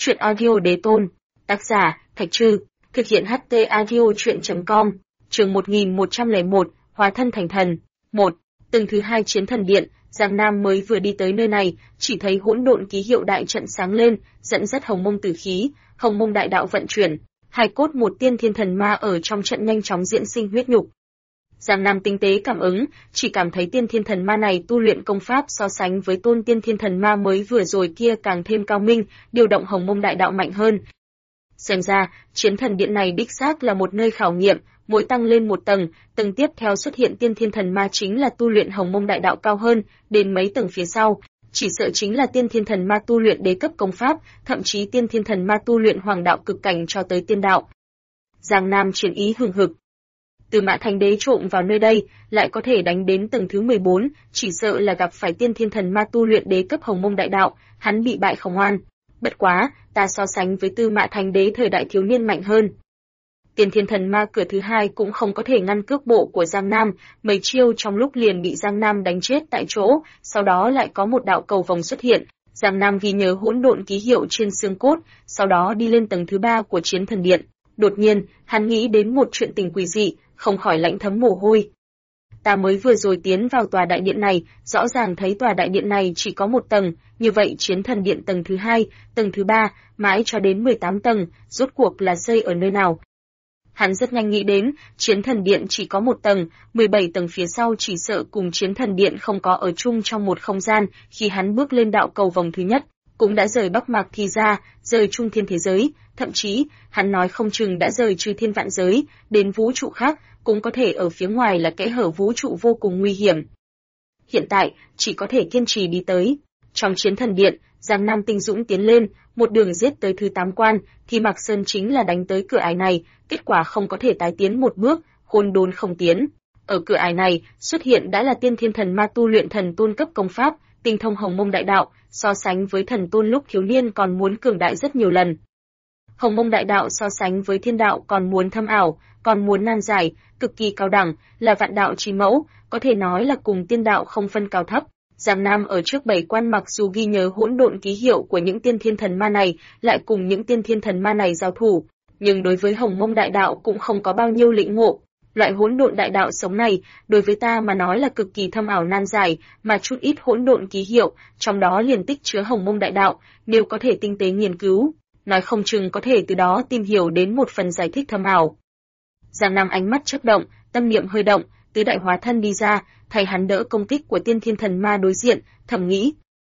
Truyện audio đế tôn. Tác giả, Thạch Trư. Thực hiện HT audio truyện.com. Chương 1101, Hóa thân thành thần. 1. Tầng thứ 2 Chiến Thần Điện. Giang Nam mới vừa đi tới nơi này, chỉ thấy hỗn độn ký hiệu đại trận sáng lên, dẫn dắt hồng mông tử khí, hồng mông đại đạo vận chuyển. Hai cốt một tiên thiên thần ma ở trong trận nhanh chóng diễn sinh huyết nhục. Giang Nam tinh tế cảm ứng, chỉ cảm thấy tiên thiên thần ma này tu luyện công pháp so sánh với tôn tiên thiên thần ma mới vừa rồi kia càng thêm cao minh, điều động hồng mông đại đạo mạnh hơn. Xem ra, Chiến Thần Điện này đích xác là một nơi khảo nghiệm, mỗi tăng lên một tầng, tầng tiếp theo xuất hiện tiên thiên thần ma chính là tu luyện hồng mông đại đạo cao hơn, đến mấy tầng phía sau, chỉ sợ chính là tiên thiên thần ma tu luyện đế cấp công pháp, thậm chí tiên thiên thần ma tu luyện hoàng đạo cực cảnh cho tới tiên đạo. Giang Nam chiến ý hừng hực. Từ Mã Thành Đế trộm vào nơi đây, lại có thể đánh đến tầng thứ 14, chỉ sợ là gặp phải tiên thiên thần ma tu luyện đế cấp hồng mông đại đạo, hắn bị bại không oan. Bất quá, ta so sánh với Tư Mã Thành Đế thời đại thiếu niên mạnh hơn. Tiên thiên thần ma cửa thứ 2 cũng không có thể ngăn cước bộ của Giang Nam, mấy chiêu trong lúc liền bị Giang Nam đánh chết tại chỗ, sau đó lại có một đạo cầu vòng xuất hiện. Giang Nam ghi nhớ hỗn độn ký hiệu trên xương cốt, sau đó đi lên tầng thứ 3 của Chiến Thần Điện. Đột nhiên, hắn nghĩ đến một chuyện tình quỷ dị, không khỏi lạnh thấm mồ hôi. Ta mới vừa rồi tiến vào tòa đại điện này, rõ ràng thấy tòa đại điện này chỉ có một tầng, như vậy Chiến Thần Điện tầng thứ 2, tầng thứ 3, mãi cho đến 18 tầng, rốt cuộc là xây ở nơi nào? Hắn rất nhanh nghĩ đến, Chiến Thần Điện chỉ có một tầng, 17 tầng phía sau chỉ sợ cùng Chiến Thần Điện không có ở chung trong một không gian, khi hắn bước lên đạo cầu vòng thứ nhất, cũng đã rời Bắc Mạc Thì ra, rời trung thiên thế giới, thậm chí, hắn nói không chừng đã rời trừ thiên vạn giới, đến vũ trụ khác, cũng có thể ở phía ngoài là kẽ hở vũ trụ vô cùng nguy hiểm. Hiện tại, chỉ có thể kiên trì đi tới. Trong Chiến Thần Điện, Giang Nam tinh dũng tiến lên, một đường giết tới thứ 8 quan, thì Mạc Sơn chính là đánh tới cửa ải này, kết quả không có thể tái tiến một bước, khôn đốn không tiến. Ở cửa ải này, xuất hiện đã là tiên thiên thần ma tu luyện thần tôn cấp công pháp, tinh thông hồng mông đại đạo, so sánh với thần tôn lúc thiếu niên còn muốn cường đại rất nhiều lần. Hồng mông đại đạo so sánh với thiên đạo còn muốn thâm ảo, còn muốn nan giải, cực kỳ cao đẳng, là vạn đạo chí mẫu, có thể nói là cùng tiên đạo không phân cao thấp. Giang Nam ở trước 7 quan mặc dù ghi nhớ hỗn độn ký hiệu của những tiên thiên thần ma này, lại cùng những tiên thiên thần ma này giao thủ, nhưng đối với hồng mông đại đạo cũng không có bao nhiêu lĩnh ngộ. Loại hỗn độn đại đạo sống này, đối với ta mà nói là cực kỳ thâm ảo nan giải, mà chút ít hỗn độn ký hiệu, trong đó liền tích chứa hồng mông đại đạo, nếu có thể tinh tế nghiên cứu, nói không chừng có thể từ đó tìm hiểu đến một phần giải thích thâm ảo. Giang Nam ánh mắt chớp động, tâm niệm hơi động, tứ đại hóa thân đi ra, thay hắn đỡ công kích của tiên thiên thần ma đối diện, thầm nghĩ.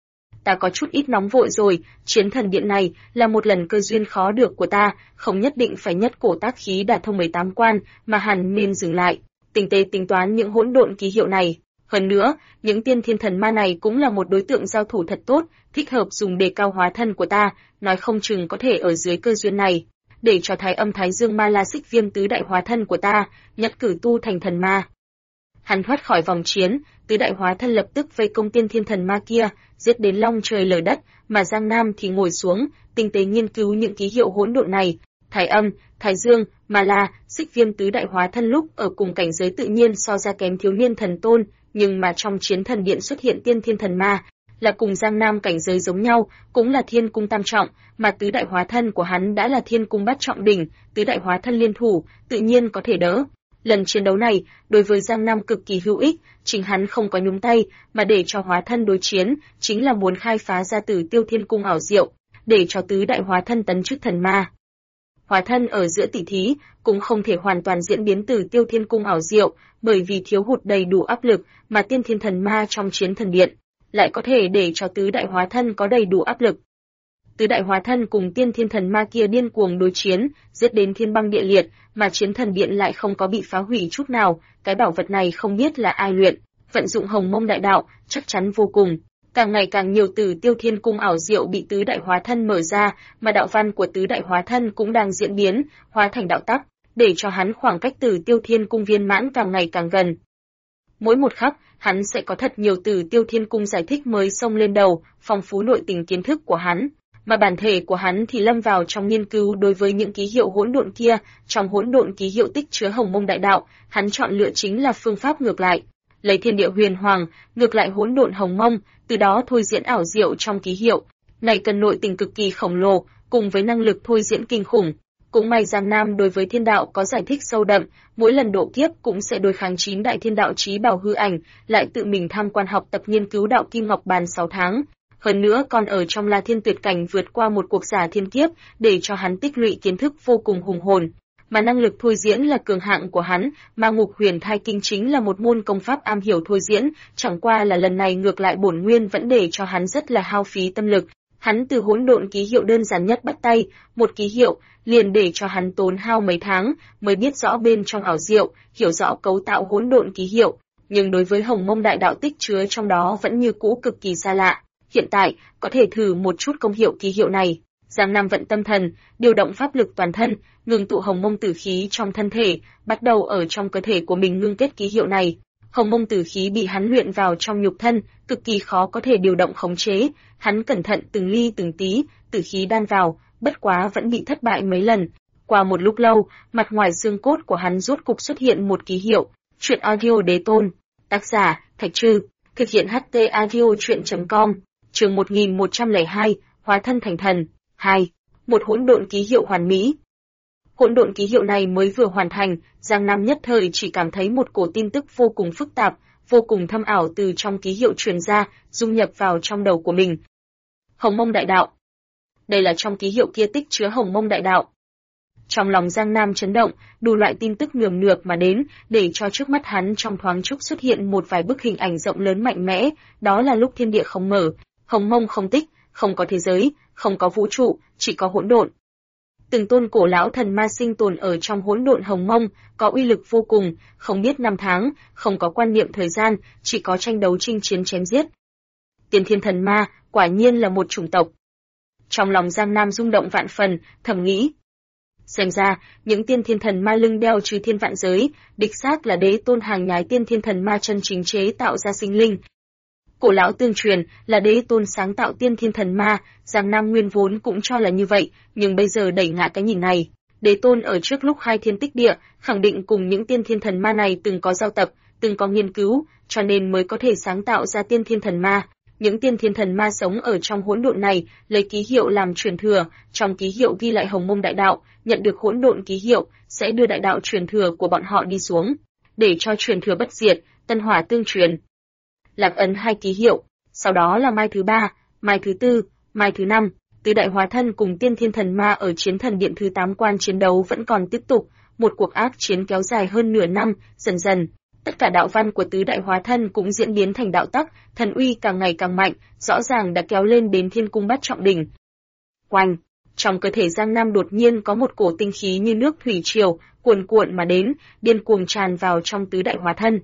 Ta có chút ít nóng vội rồi, Chiến Thần Điện này là một lần cơ duyên khó được của ta, không nhất định phải nhất cổ tác khí đạt thông 18 quan, mà hẳn nên dừng lại, tinh tế tính toán những hỗn độn ký hiệu này. Hơn nữa, những tiên thiên thần ma này cũng là một đối tượng giao thủ thật tốt, thích hợp dùng đề cao hóa thân của ta, nói không chừng có thể ở dưới cơ duyên này, để cho Thái Âm Thái Dương Ma La Xích Viêm tứ đại hóa thân của ta, nhất cử tu thành thần ma. Hắn thoát khỏi vòng chiến, tứ đại hóa thân lập tức vây công tiên thiên thần ma kia, giết đến long trời lở đất, mà Giang Nam thì ngồi xuống, tinh tế nghiên cứu những ký hiệu hỗn độn này. Thái Âm, Thái Dương, Ma La, Xích Viêm tứ đại hóa thân lúc ở cùng cảnh giới tự nhiên so ra kém thiếu niên thần tôn, nhưng mà trong Chiến Thần Điện xuất hiện tiên thiên thần ma, là cùng Giang Nam cảnh giới giống nhau, cũng là thiên cung tam trọng, mà tứ đại hóa thân của hắn đã là thiên cung bát trọng đỉnh, tứ đại hóa thân liên thủ, tự nhiên có thể đỡ. Lần chiến đấu này, đối với Giang Nam cực kỳ hữu ích, chính hắn không có nhúng tay, mà để cho hóa thân đối chiến, chính là muốn khai phá ra Tử Tiêu Thiên Cung ảo diệu, để cho tứ đại hóa thân tấn chức thần ma. Hóa thân ở giữa tỷ thí, cũng không thể hoàn toàn diễn biến Tử Tiêu Thiên Cung ảo diệu, bởi vì thiếu hụt đầy đủ áp lực, mà tiên thiên thần ma trong Chiến Thần Điện lại có thể để cho tứ đại hóa thân có đầy đủ áp lực. Tứ đại hóa thân cùng tiên thiên thần ma kia điên cuồng đối chiến, giết đến thiên băng địa liệt, mà Chiến Thần Điện lại không có bị phá hủy chút nào, cái bảo vật này không biết là ai luyện, vận dụng hồng mông đại đạo, chắc chắn vô cùng. Càng ngày càng nhiều Tử Tiêu Thiên Cung ảo diệu bị tứ đại hóa thân mở ra, mà đạo văn của tứ đại hóa thân cũng đang diễn biến, hóa thành đạo tắc, để cho hắn khoảng cách Tử Tiêu Thiên Cung viên mãn càng ngày càng gần. Mỗi một khắc, hắn sẽ có thật nhiều Tử Tiêu Thiên Cung giải thích mới xông lên đầu, phong phú nội tình kiến thức của hắn, mà bản thể của hắn thì lâm vào trong nghiên cứu đối với những ký hiệu hỗn độn kia, trong hỗn độn ký hiệu tích chứa hồng mông đại đạo, hắn chọn lựa chính là phương pháp ngược lại, lấy thiên địa huyền hoàng, ngược lại hỗn độn hồng mông, từ đó thôi diễn ảo diệu trong ký hiệu. Này cần nội tình cực kỳ khổng lồ, cùng với năng lực thôi diễn kinh khủng. Cũng may Giang Nam đối với thiên đạo có giải thích sâu đậm, mỗi lần độ kiếp cũng sẽ đối kháng 9 đại thiên đạo chí bảo hư ảnh, lại tự mình tham quan học tập nghiên cứu đạo Kim Ngọc Bàn 6 tháng. Hơn nữa còn ở trong La Thiên Tuyệt Cảnh vượt qua một cuộc giả thiên kiếp, để cho hắn tích lũy kiến thức vô cùng hùng hồn. Mà năng lực thôi diễn là cường hạng của hắn, mà Ngục Huyền Thai Kinh chính là một môn công pháp am hiểu thôi diễn, chẳng qua là lần này ngược lại bổn nguyên vẫn để cho hắn rất là hao phí tâm lực. Hắn từ hỗn độn ký hiệu đơn giản nhất bắt tay, một ký hiệu, liền để cho hắn tốn hao mấy tháng, mới biết rõ bên trong ảo diệu, hiểu rõ cấu tạo hỗn độn ký hiệu. Nhưng đối với Hồng Mông Đại Đạo tích chứa trong đó vẫn như cũ cực kỳ xa lạ. Hiện tại, có thể thử một chút công hiệu ký hiệu này. Giang Nam vận tâm thần, điều động pháp lực toàn thân, ngưng tụ Hồng Mông Tử khí trong thân thể, bắt đầu ở trong cơ thể của mình ngưng kết ký hiệu này. Hồng Mông Tử khí bị hắn luyện vào trong nhục thân, cực kỳ khó có thể điều động khống chế, hắn cẩn thận từng ly từng tí, tử khí đan vào, bất quá vẫn bị thất bại mấy lần. Qua một lúc lâu, mặt ngoài xương cốt của hắn rốt cục xuất hiện một ký hiệu. Truyện audio Đế Tôn, tác giả Thạch Trư, thực hiện HT audio truyện.com, chương 1102, hóa thân thành thần. 2. Một hỗn độn ký hiệu hoàn mỹ. Hỗn độn ký hiệu này mới vừa hoàn thành, Giang Nam nhất thời chỉ cảm thấy một cổ tin tức vô cùng phức tạp, vô cùng thâm ảo từ trong ký hiệu truyền ra, dung nhập vào trong đầu của mình. Hồng Mông Đại Đạo. Đây là trong ký hiệu kia tích chứa Hồng Mông Đại Đạo. Trong lòng Giang Nam chấn động, đủ loại tin tức nườm nượp mà đến, để cho trước mắt hắn trong thoáng chốc xuất hiện một vài bức hình ảnh rộng lớn mạnh mẽ, đó là lúc thiên địa không mở, Hồng Mông không tích, không có thế giới, không có vũ trụ, chỉ có hỗn độn. Từng tôn cổ lão thần ma sinh tồn ở trong hỗn độn Hồng Mông, có uy lực vô cùng, không biết năm tháng, không có quan niệm thời gian, chỉ có tranh đấu chinh chiến chém giết. Tiên thiên thần ma, quả nhiên là một chủng tộc. Trong lòng Giang Nam rung động vạn phần, thầm nghĩ. Xem ra, những tiên thiên thần ma lưng đeo trừ thiên vạn giới, đích xác là đế tôn hàng nhái tiên thiên thần ma chân chính chế tạo ra sinh linh. Cổ lão tương truyền là đế tôn sáng tạo tiên thiên thần ma, Giang Nam nguyên vốn cũng cho là như vậy, nhưng bây giờ đẩy ngã cái nhìn này. Đế tôn ở trước lúc khai thiên tích địa, khẳng định cùng những tiên thiên thần ma này từng có giao tập, từng có nghiên cứu, cho nên mới có thể sáng tạo ra tiên thiên thần ma. Những tiên thiên thần ma sống ở trong hỗn độn này, lấy ký hiệu làm truyền thừa, trong ký hiệu ghi lại Hồng Mông Đại Đạo, nhận được hỗn độn ký hiệu, sẽ đưa đại đạo truyền thừa của bọn họ đi xuống, để cho truyền thừa bất diệt, tân hỏa tương truyền. Lạc ấn 2 ký hiệu, sau đó là mai thứ 3, mai thứ 4, mai thứ 5, tứ đại hóa thân cùng tiên thiên thần ma ở chiến thần điện thứ 8 quan chiến đấu vẫn còn tiếp tục, một cuộc ác chiến kéo dài hơn nửa năm, dần dần, tất cả đạo văn của tứ đại hóa thân cũng diễn biến thành đạo tắc, thần uy càng ngày càng mạnh, rõ ràng đã kéo lên đến thiên cung bát trọng đỉnh. Oanh! Trong cơ thể Giang Nam đột nhiên có một cổ tinh khí như nước thủy triều, cuồn cuộn mà đến, điên cuồng tràn vào trong tứ đại hóa thân.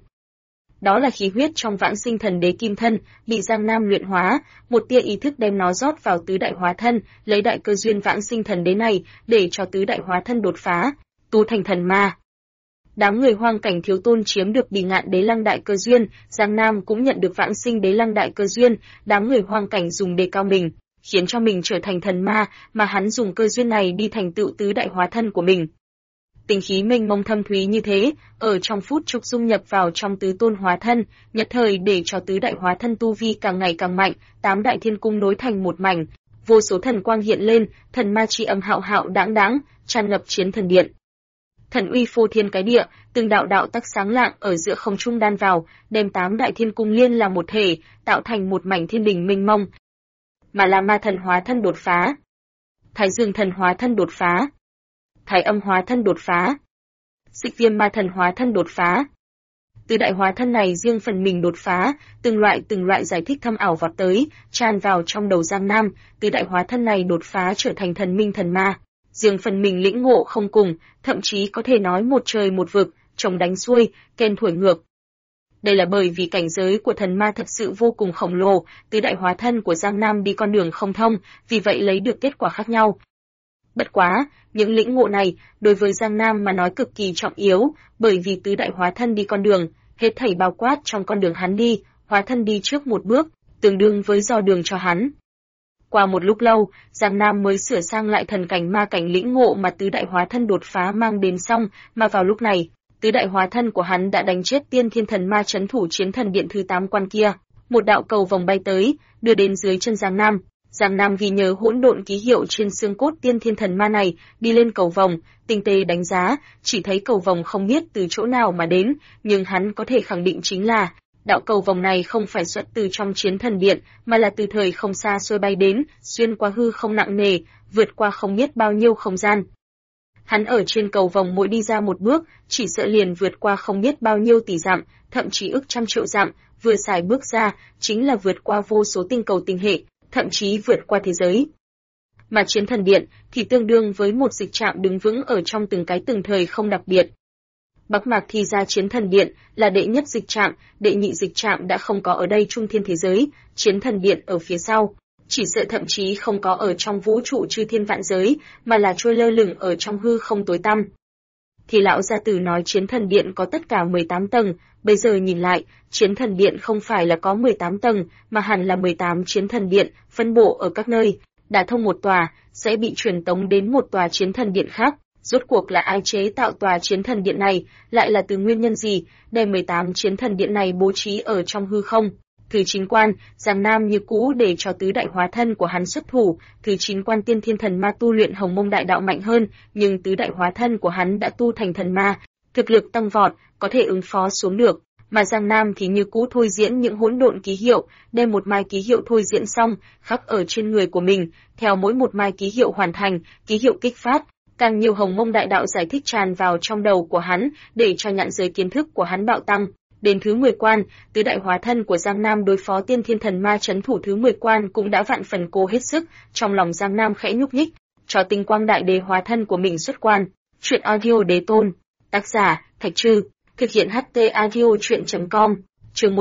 Đó là khí huyết trong vãng sinh thần đế kim thân, bị Giang Nam luyện hóa, một tia ý thức đem nó rót vào tứ đại hóa thân, lấy đại cơ duyên vãng sinh thần đế này, để cho tứ đại hóa thân đột phá, tu thành thần ma. Đám người hoang cảnh thiếu tôn chiếm được bì ngạn đế lăng đại cơ duyên, Giang Nam cũng nhận được vãng sinh đế lăng đại cơ duyên, đám người hoang cảnh dùng đề cao mình, khiến cho mình trở thành thần ma, mà hắn dùng cơ duyên này đi thành tựu tứ đại hóa thân của mình. Tinh khí mênh mông thâm thúy như thế, ở trong phút chốc dung nhập vào trong tứ tôn hóa thân, nhất thời để cho tứ đại hóa thân tu vi càng ngày càng mạnh, 8 đại thiên cung nối thành một mảnh, vô số thần quang hiện lên, thần ma chi âm hạo hạo đãng đãng, tràn ngập chiến thần điện. Thần uy phô thiên cái địa, từng đạo đạo tắc sáng lạng ở giữa không trung đan vào, đem 8 đại thiên cung liên làm một thể, tạo thành một mảnh thiên đình mênh mông. Mà là ma thần hóa thân đột phá, Thái Dương thần hóa thân đột phá, Thái âm hóa thân đột phá, Xích viêm ma thần hóa thân đột phá. Tứ đại hóa thân này riêng phần mình đột phá, từng loại giải thích thâm ảo vọt tới, tràn vào trong đầu Giang Nam, tứ đại hóa thân này đột phá trở thành thần minh thần ma. Riêng phần mình lĩnh ngộ không cùng, thậm chí có thể nói một trời một vực, chồng đánh xuôi, kèn thổi ngược. Đây là bởi vì cảnh giới của thần ma thật sự vô cùng khổng lồ, tứ đại hóa thân của Giang Nam đi con đường không thông, vì vậy lấy được kết quả khác nhau. Bất quá, những lĩnh ngộ này, đối với Giang Nam mà nói cực kỳ trọng yếu, bởi vì tứ đại hóa thân đi con đường, hết thảy bao quát trong con đường hắn đi, hóa thân đi trước một bước, tương đương với dò đường cho hắn. Qua một lúc lâu, Giang Nam mới sửa sang lại thần cảnh ma cảnh lĩnh ngộ mà tứ đại hóa thân đột phá mang đến xong, mà vào lúc này, tứ đại hóa thân của hắn đã đánh chết tiên thiên thần ma trấn thủ chiến thần điện thứ 8 quan kia. Một đạo cầu vòng bay tới, đưa đến dưới chân Giang Nam. Giang Nam ghi nhớ hỗn độn ký hiệu trên xương cốt tiên thiên thần ma này, đi lên cầu vồng, tinh tế đánh giá, chỉ thấy cầu vồng không biết từ chỗ nào mà đến, nhưng hắn có thể khẳng định chính là đạo cầu vồng này không phải xuất từ trong chiến thần điện, mà là từ thời không xa xôi bay đến, xuyên qua hư không nặng nề, vượt qua không biết bao nhiêu không gian. Hắn ở trên cầu vồng mỗi đi ra một bước, chỉ sợ liền vượt qua không biết bao nhiêu tỷ dặm, thậm chí ức trăm triệu dặm, vừa xài bước ra, chính là vượt qua vô số tinh cầu tinh hệ, thậm chí vượt qua thế giới. Mà chiến thần điện thì tương đương với một dịch trạm đứng vững ở trong từng cái từng thời không đặc biệt. Bắc Mạc thì ra chiến thần điện là đệ nhất dịch trạm, đệ nhị dịch trạm đã không có ở đây trung thiên thế giới, chiến thần điện ở phía sau, chỉ sợ thậm chí không có ở trong vũ trụ chư thiên vạn giới, mà là trôi lơ lửng ở trong hư không tối tăm. Thì lão gia tử nói chiến thần điện có tất cả 18 tầng, bây giờ nhìn lại, chiến thần điện không phải là có 18 tầng, mà hẳn là 18 chiến thần điện, phân bổ ở các nơi, đả thông một tòa, sẽ bị truyền tống đến một tòa chiến thần điện khác. Rốt cuộc là ai chế tạo tòa chiến thần điện này, lại là từ nguyên nhân gì, đem 18 chiến thần điện này bố trí ở trong hư không. Thứ 9 quan, Giang Nam như cũ để cho tứ đại hóa thân của hắn xuất thủ, thứ 9 quan tiên thiên thần ma tu luyện hồng mông đại đạo mạnh hơn, nhưng tứ đại hóa thân của hắn đã tu thành thần ma, thực lực tăng vọt, có thể ứng phó xuống được, mà Giang Nam thì như cũ thôi diễn những hỗn độn ký hiệu, đem một mai ký hiệu thôi diễn xong, khắc ở trên người của mình, theo mỗi một mai ký hiệu hoàn thành, ký hiệu kích phát, càng nhiều hồng mông đại đạo giải thích tràn vào trong đầu của hắn, để cho nhãn giới kiến thức của hắn bạo tăng. Đến thứ 10 quan, tứ đại hóa thân của Giang Nam đối phó tiên thiên thần ma trấn thủ thứ 10 quan cũng đã vạn phần cố hết sức, trong lòng Giang Nam khẽ nhúc nhích, cho tinh quang đại đế hóa thân của mình xuất quan. Truyện audio đế tôn, tác giả Thạch Trư, thực hiện HT audio truyện.com, chương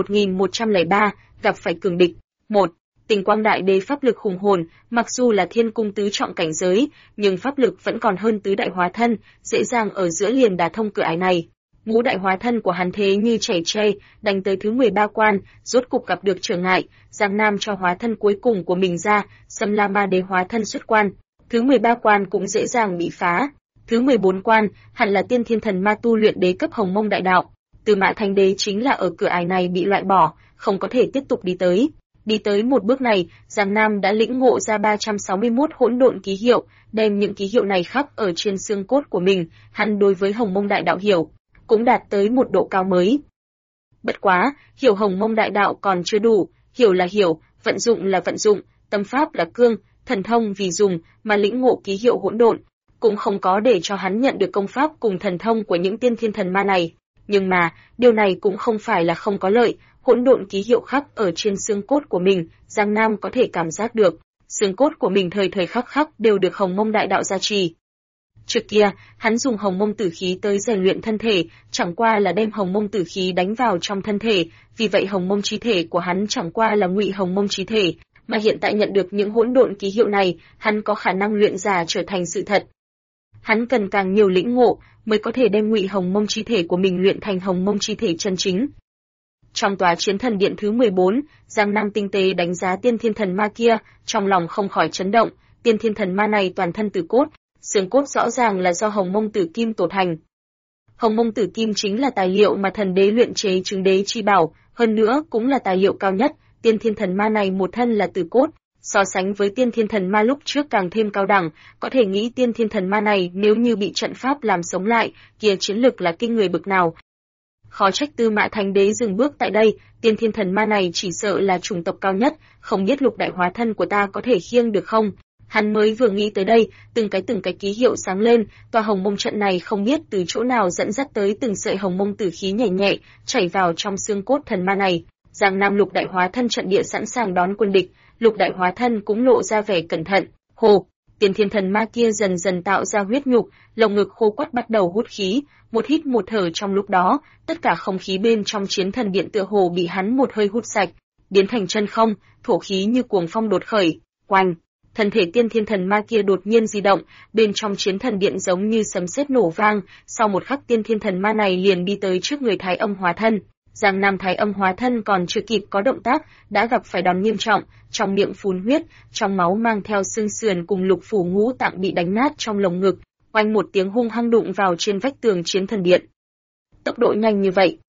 1103, gặp phải cường địch. 1. Tinh quang đại đế pháp lực hùng hồn, mặc dù là thiên cung tứ trọng cảnh giới, nhưng pháp lực vẫn còn hơn tứ đại hóa thân, dễ dàng ở giữa liền đả thông cửa ải này. Ngũ đại hóa thân của hắn thế như chảy tre, đánh tới thứ 13 quan, rốt cục gặp được trở ngại, Giang Nam cho hóa thân cuối cùng của mình ra, Sâm La Ma đế hóa thân xuất quan, thứ 13 quan cũng dễ dàng bị phá. Thứ 14 quan, hẳn là tiên thiên thần ma tu luyện đế cấp hồng mông đại đạo. Từ Mã Thánh đế chính là ở cửa ải này bị loại bỏ, không có thể tiếp tục đi tới. Đi tới một bước này, Giang Nam đã lĩnh ngộ ra 361 hỗn độn ký hiệu, đem những ký hiệu này khắc ở trên xương cốt của mình, hắn đối với hồng mông đại đạo hiểu, cũng đạt tới một độ cao mới. Bất quá, hiểu hồng mông đại đạo còn chưa đủ, hiểu là hiểu, vận dụng là vận dụng, tâm pháp là cương, thần thông vì dùng, mà lĩnh ngộ ký hiệu hỗn độn, cũng không có để cho hắn nhận được công pháp cùng thần thông của những tiên thiên thần ma này. Nhưng mà, điều này cũng không phải là không có lợi, hỗn độn ký hiệu khắc ở trên xương cốt của mình, Giang Nam có thể cảm giác được, xương cốt của mình thời thời khắc khắc đều được hồng mông đại đạo gia trì. Trước kia, hắn dùng hồng mông tử khí tới rèn luyện thân thể, chẳng qua là đem hồng mông tử khí đánh vào trong thân thể, vì vậy hồng mông chí thể của hắn chẳng qua là ngụy hồng mông chí thể, mà hiện tại nhận được những hỗn độn ký hiệu này, hắn có khả năng luyện giả trở thành sự thật. Hắn cần càng nhiều lĩnh ngộ mới có thể đem ngụy hồng mông chí thể của mình luyện thành hồng mông chí thể chân chính. Trong tòa chiến thần điện thứ 14, Giang Nam tinh tế đánh giá tiên thiên thần ma kia, trong lòng không khỏi chấn động, tiên thiên thần ma này toàn thân từ cốt, xương cốt rõ ràng là do hồng mông tử kim tổ thành. Hồng mông tử kim chính là tài liệu mà thần đế luyện chế chứng đế chi bảo, hơn nữa cũng là tài liệu cao nhất, tiên thiên thần ma này một thân là tử cốt, so sánh với tiên thiên thần ma lúc trước càng thêm cao đẳng, có thể nghĩ tiên thiên thần ma này nếu như bị trận pháp làm sống lại, kia chiến lực là kinh người bực nào. Khó trách Tư Mã Thánh đế dừng bước tại đây, tiên thiên thần ma này chỉ sợ là chủng tộc cao nhất, không biết lục đại hóa thân của ta có thể khiêng được không? Hắn mới vừa nghĩ tới đây, từng cái ký hiệu sáng lên, tòa hồng mông trận này không biết từ chỗ nào dẫn dắt tới từng sợi hồng mông tử khí nhẹ nhẹ, chảy vào trong xương cốt thần ma này. Giang Nam lục đại hóa thân trận địa sẵn sàng đón quân địch, lục đại hóa thân cũng lộ ra vẻ cẩn thận. Hồ, tiên thiên thần ma kia dần dần tạo ra huyết nhục, lồng ngực khô quắt bắt đầu hút khí, một hít một thở trong lúc đó, tất cả không khí bên trong chiến thần điện tựa hồ bị hắn một hơi hút sạch, biến thành chân không, thổ khí như cuồng phong đột khởi, oanh. Thân thể tiên thiên thần ma kia đột nhiên di động, bên trong chiến thần điện giống như sấm sét nổ vang, sau một khắc tiên thiên thần ma này liền đi tới trước người Thái Âm hóa thân. Giang Nam Thái Âm hóa thân còn chưa kịp có động tác, đã gặp phải đòn nghiêm trọng, trong miệng phun huyết, trong máu mang theo xương sườn cùng lục phủ ngũ tạng bị đánh nát trong lồng ngực, oanh một tiếng hung hăng đụng vào trên vách tường chiến thần điện. Tốc độ nhanh như vậy,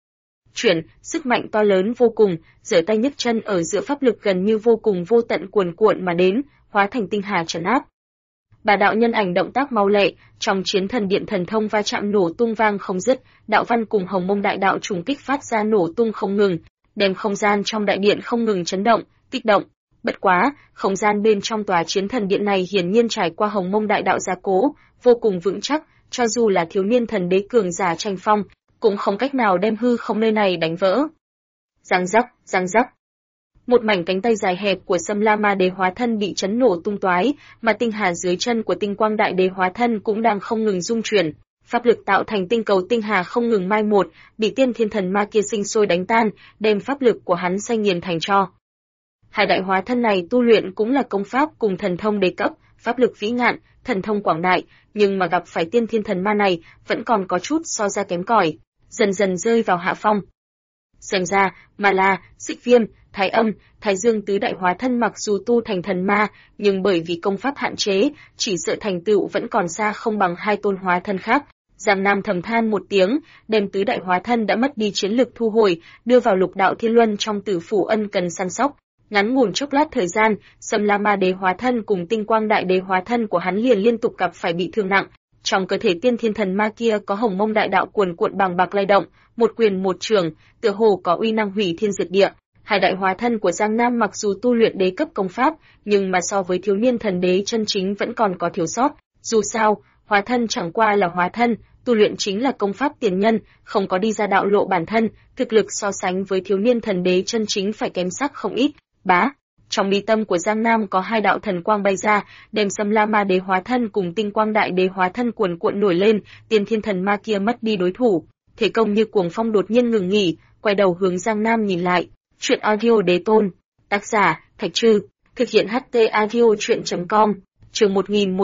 chuyển, sức mạnh to lớn vô cùng, giở tay nhấc chân ở giữa pháp lực gần như vô cùng vô tận cuồn cuộn mà đến, hóa thành tinh hà trấn áp. Bà đạo nhân ảnh động tác mau lẹ, trong chiến thần điện thần thông va chạm nổ tung vang không dứt, đạo văn cùng hồng mông đại đạo trùng kích phát ra nổ tung không ngừng, đem không gian trong đại điện không ngừng chấn động, kích động. Bất quá, không gian bên trong tòa chiến thần điện này hiển nhiên trải qua hồng mông đại đạo gia cố, vô cùng vững chắc, cho dù là thiếu niên thần đế cường giả tranh phong, cũng không cách nào đem hư không nơi này đánh vỡ. Giang rắc, giang rắc. Một mảnh cánh tay dài hẹp của Sâm La Ma Đế hóa thân bị chấn nổ tung toái, mà tinh hà dưới chân của Tinh Quang Đại Đế hóa thân cũng đang không ngừng rung chuyển. Pháp lực tạo thành tinh cầu tinh hà không ngừng mai một, bị tiên thiên thần ma kia sinh sôi đánh tan, đem pháp lực của hắn xay nghiền thành tro. Hai đại hóa thân này tu luyện cũng là công pháp cùng thần thông đế cấp, pháp lực vĩ ngạn, thần thông quảng đại, nhưng mà gặp phải tiên thiên thần ma này, vẫn còn có chút so ra kém cỏi, dần dần rơi vào hạ phong. Xem ra, Ma La, Xích Viêm, Thái Âm, Thái Dương tứ đại hóa thân mặc dù tu thành thần ma, nhưng bởi vì công pháp hạn chế, chỉ sợ thành tựu vẫn còn xa không bằng hai tôn hóa thân khác. Giang Nam thầm than một tiếng, đem tứ đại hóa thân đã mất đi chiến lực thu hồi, đưa vào lục đạo thiên luân trong tử phủ ân cần săn sóc. Ngắn ngủn chốc lát thời gian, Sâm La Ma Đế hóa thân cùng Tinh Quang Đại Đế hóa thân của hắn liền liên tục gặp phải bị thương nặng. Trong cơ thể tiên thiên thần ma kia có hồng mông đại đạo cuồn cuộn bằng bạc lay động, một quyền một trường, tựa hồ có uy năng hủy thiên diệt địa. Hai đại hóa thân của Giang Nam mặc dù tu luyện đế cấp công pháp, nhưng mà so với thiếu niên thần đế chân chính vẫn còn có thiếu sót. Dù sao, hóa thân chẳng qua là hóa thân, tu luyện chính là công pháp tiền nhân, không có đi ra đạo lộ bản thân, thực lực so sánh với thiếu niên thần đế chân chính phải kém sắc không ít. Bá, trong mi tâm của Giang Nam có hai đạo thần quang bay ra, đem Sâm La Ma Đế hóa thân cùng Tinh Quang Đại Đế hóa thân cuồn cuộn nổi lên, tiên thiên thần ma kia mất đi đối thủ, thể công như cuồng phong đột nhiên ngừng nghỉ, quay đầu hướng Giang Nam nhìn lại. Truyện audio đế tôn, tác giả Thạch Trư, thực hiện HT audio truyện.com, chương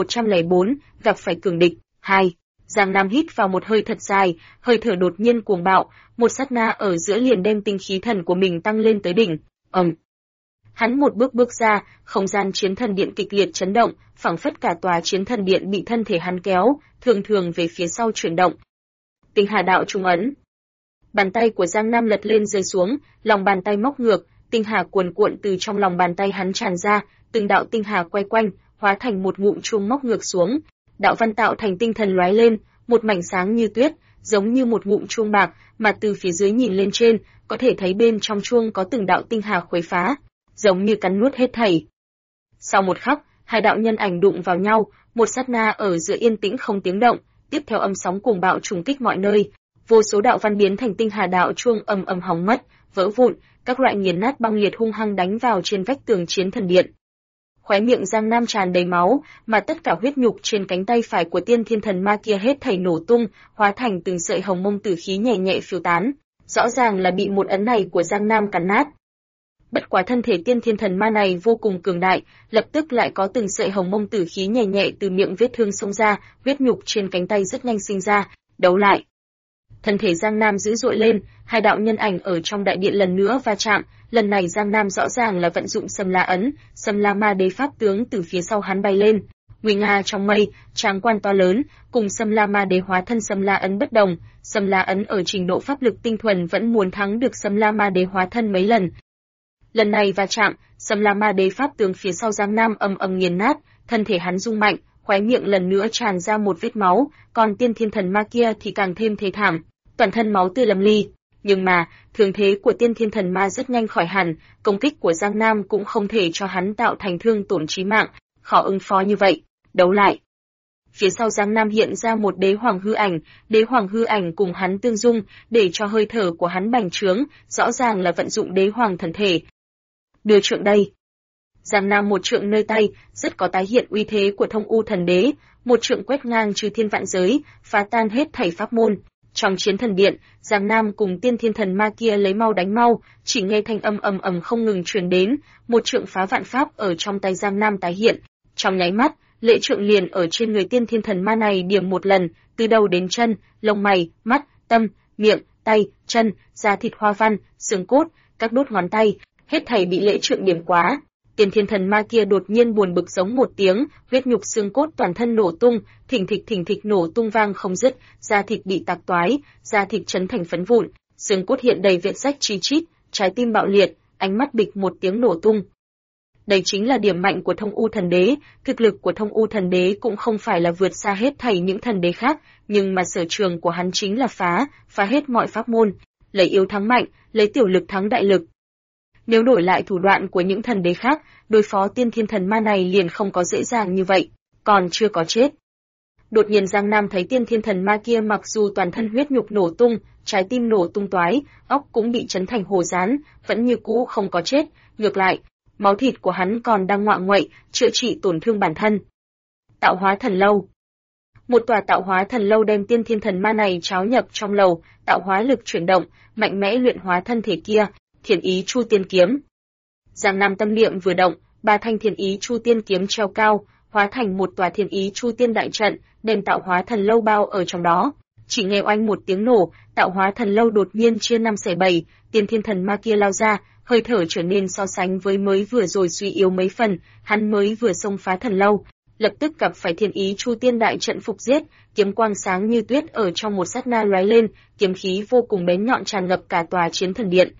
1104, gặp phải cường địch. 2. Giang Nam hít vào một hơi thật dài, hơi thở đột nhiên cuồng bạo, một sát na ở giữa liền đem tinh khí thần của mình tăng lên tới đỉnh. Hắn một bước bước ra, không gian chiến thần điện kịch liệt chấn động, phảng phất cả tòa chiến thần điện bị thân thể hắn kéo, thường thường về phía sau chuyển động. Tinh hà đạo trung ấn. Bàn tay của Giang Nam lật lên rơi xuống, lòng bàn tay móc ngược, tinh hà cuồn cuộn từ trong lòng bàn tay hắn tràn ra, từng đạo tinh hà quay quanh, hóa thành một ngụm chuông móc ngược xuống. Đạo văn tạo thành tinh thần lóe lên, một mảnh sáng như tuyết, giống như một ngụm chuông bạc, mà từ phía dưới nhìn lên trên, có thể thấy bên trong chuông có từng đạo tinh hà khuấy phá, giống như cắn nuốt hết thảy. Sau một khắc, hai đạo nhân ảnh đụng vào nhau, một sát na ở giữa yên tĩnh không tiếng động, tiếp theo âm sóng cuồng bạo trùng kích mọi nơi, vô số đạo văn biến thành tinh hà đạo chuông ầm ầm hỏng mất, vỡ vụn, các loại nghiền nát băng liệt hung hăng đánh vào trên vách tường chiến thần điện. Khóe miệng Giang Nam tràn đầy máu, mà tất cả huyết nhục trên cánh tay phải của tiên thiên thần ma kia hết thảy nổ tung, hóa thành từng sợi hồng mông tử khí nhẹ nhẹ phiêu tán, rõ ràng là bị một ấn này của Giang Nam cắn nát. Bất quá thân thể tiên thiên thần ma này vô cùng cường đại, lập tức lại có từng sợi hồng mông tử khí nhẹ nhẹ từ miệng vết thương xông ra, huyết nhục trên cánh tay rất nhanh sinh ra, đấu lại. Thân thể Giang Nam dữ dội lên, hai đạo nhân ảnh ở trong đại điện lần nữa va chạm, lần này Giang Nam rõ ràng là vận dụng Sâm La ấn, Sâm La Ma Đế pháp tướng từ phía sau hắn bay lên, nguy nga trong mây, tráng quan to lớn, cùng Sâm La Ma Đế hóa thân Sâm La ấn bất đồng, Sâm La ấn ở trình độ pháp lực tinh thuần vẫn muốn thắng được Sâm La Ma Đế hóa thân mấy lần. Lần này va chạm, Sâm La Ma Đế pháp tướng phía sau Giang Nam ầm ầm nghiền nát, thân thể hắn rung mạnh, khóe miệng lần nữa tràn ra một vết máu, còn tiên thiên thần ma kia thì càng thêm thê thảm, toàn thân máu tươi lầm ly. Nhưng mà, thương thế của tiên thiên thần ma rất nhanh khỏi hẳn, công kích của Giang Nam cũng không thể cho hắn tạo thành thương tổn chí mạng, khó ứng phó như vậy, đấu lại. Phía sau Giang Nam hiện ra một đế hoàng hư ảnh cùng hắn tương dung, để cho hơi thở của hắn bành trướng, rõ ràng là vận dụng đế hoàng thần thể. Đưa trượng đây. Giang Nam một trượng nơi tay, rất có tái hiện uy thế của Thông U thần đế, một trượng quét ngang trừ thiên vạn giới, phá tan hết thảy pháp môn. Trong chiến thần điện, Giang Nam cùng tiên thiên thần ma kia lấy mau đánh mau, chỉ nghe thanh âm ầm ầm không ngừng truyền đến, một trượng phá vạn pháp ở trong tay Giang Nam tái hiện. Trong nháy mắt, lệ trượng liền ở trên người tiên thiên thần ma này điểm một lần, từ đầu đến chân, lông mày, mắt, tâm, miệng, tay, chân, da thịt hoa văn, xương cốt, các đốt ngón tay, hết thảy bị lệ trượng điểm quá. Tiên thiên thần ma kia đột nhiên buồn bực giống một tiếng, huyết nhục xương cốt toàn thân nổ tung, thình thịch nổ tung vang không dứt, da thịt bị tạc toái, da thịt chấn thành phấn vụn, xương cốt hiện đầy vết rách chi chít, trái tim bạo liệt, ánh mắt bịch một tiếng nổ tung. Đây chính là điểm mạnh của Thông U Thần Đế, thực lực của Thông U Thần Đế cũng không phải là vượt xa hết thảy những thần đế khác, nhưng mà sở trường của hắn chính là phá hết mọi pháp môn, lấy yếu thắng mạnh, lấy tiểu lực thắng đại lực. Nếu đổi lại thủ đoạn của những thần đế khác, đối phó Tiên Thiên Thần Ma này liền không có dễ dàng như vậy, còn chưa có chết. Đột nhiên Giang Nam thấy Tiên Thiên Thần Ma kia mặc dù toàn thân huyết nhục nổ tung, trái tim nổ tung toái, óc cũng bị chấn thành hồ rán, vẫn như cũ không có chết, ngược lại, máu thịt của hắn còn đang ngoạ nguậy, chữa trị tổn thương bản thân. Tạo hóa thần lâu. Một tòa tạo hóa thần lâu đem Tiên Thiên Thần Ma này tráo nhập trong lầu, tạo hóa lực chuyển động, mạnh mẽ luyện hóa thân thể kia, Thiên Ý Chu Tiên kiếm. Giang Nam tâm niệm vừa động, ba thanh Thiên Ý Chu Tiên kiếm treo cao, hóa thành một tòa Thiên Ý Chu Tiên đại trận, đem tạo hóa thần lâu bao ở trong đó. Chỉ nghe oanh một tiếng nổ, tạo hóa thần lâu đột nhiên chia 5/7, Tiên Thiên Thần Ma kia lao ra, hơi thở trở nên so sánh với mới vừa rồi suy yếu mấy phần, hắn mới vừa xông phá thần lâu, lập tức gặp phải Thiên Ý Chu Tiên đại trận phục giết, kiếm quang sáng như tuyết ở trong một sát na lóe lên, kiếm khí vô cùng bén nhọn tràn ngập cả tòa Chiến Thần Điện.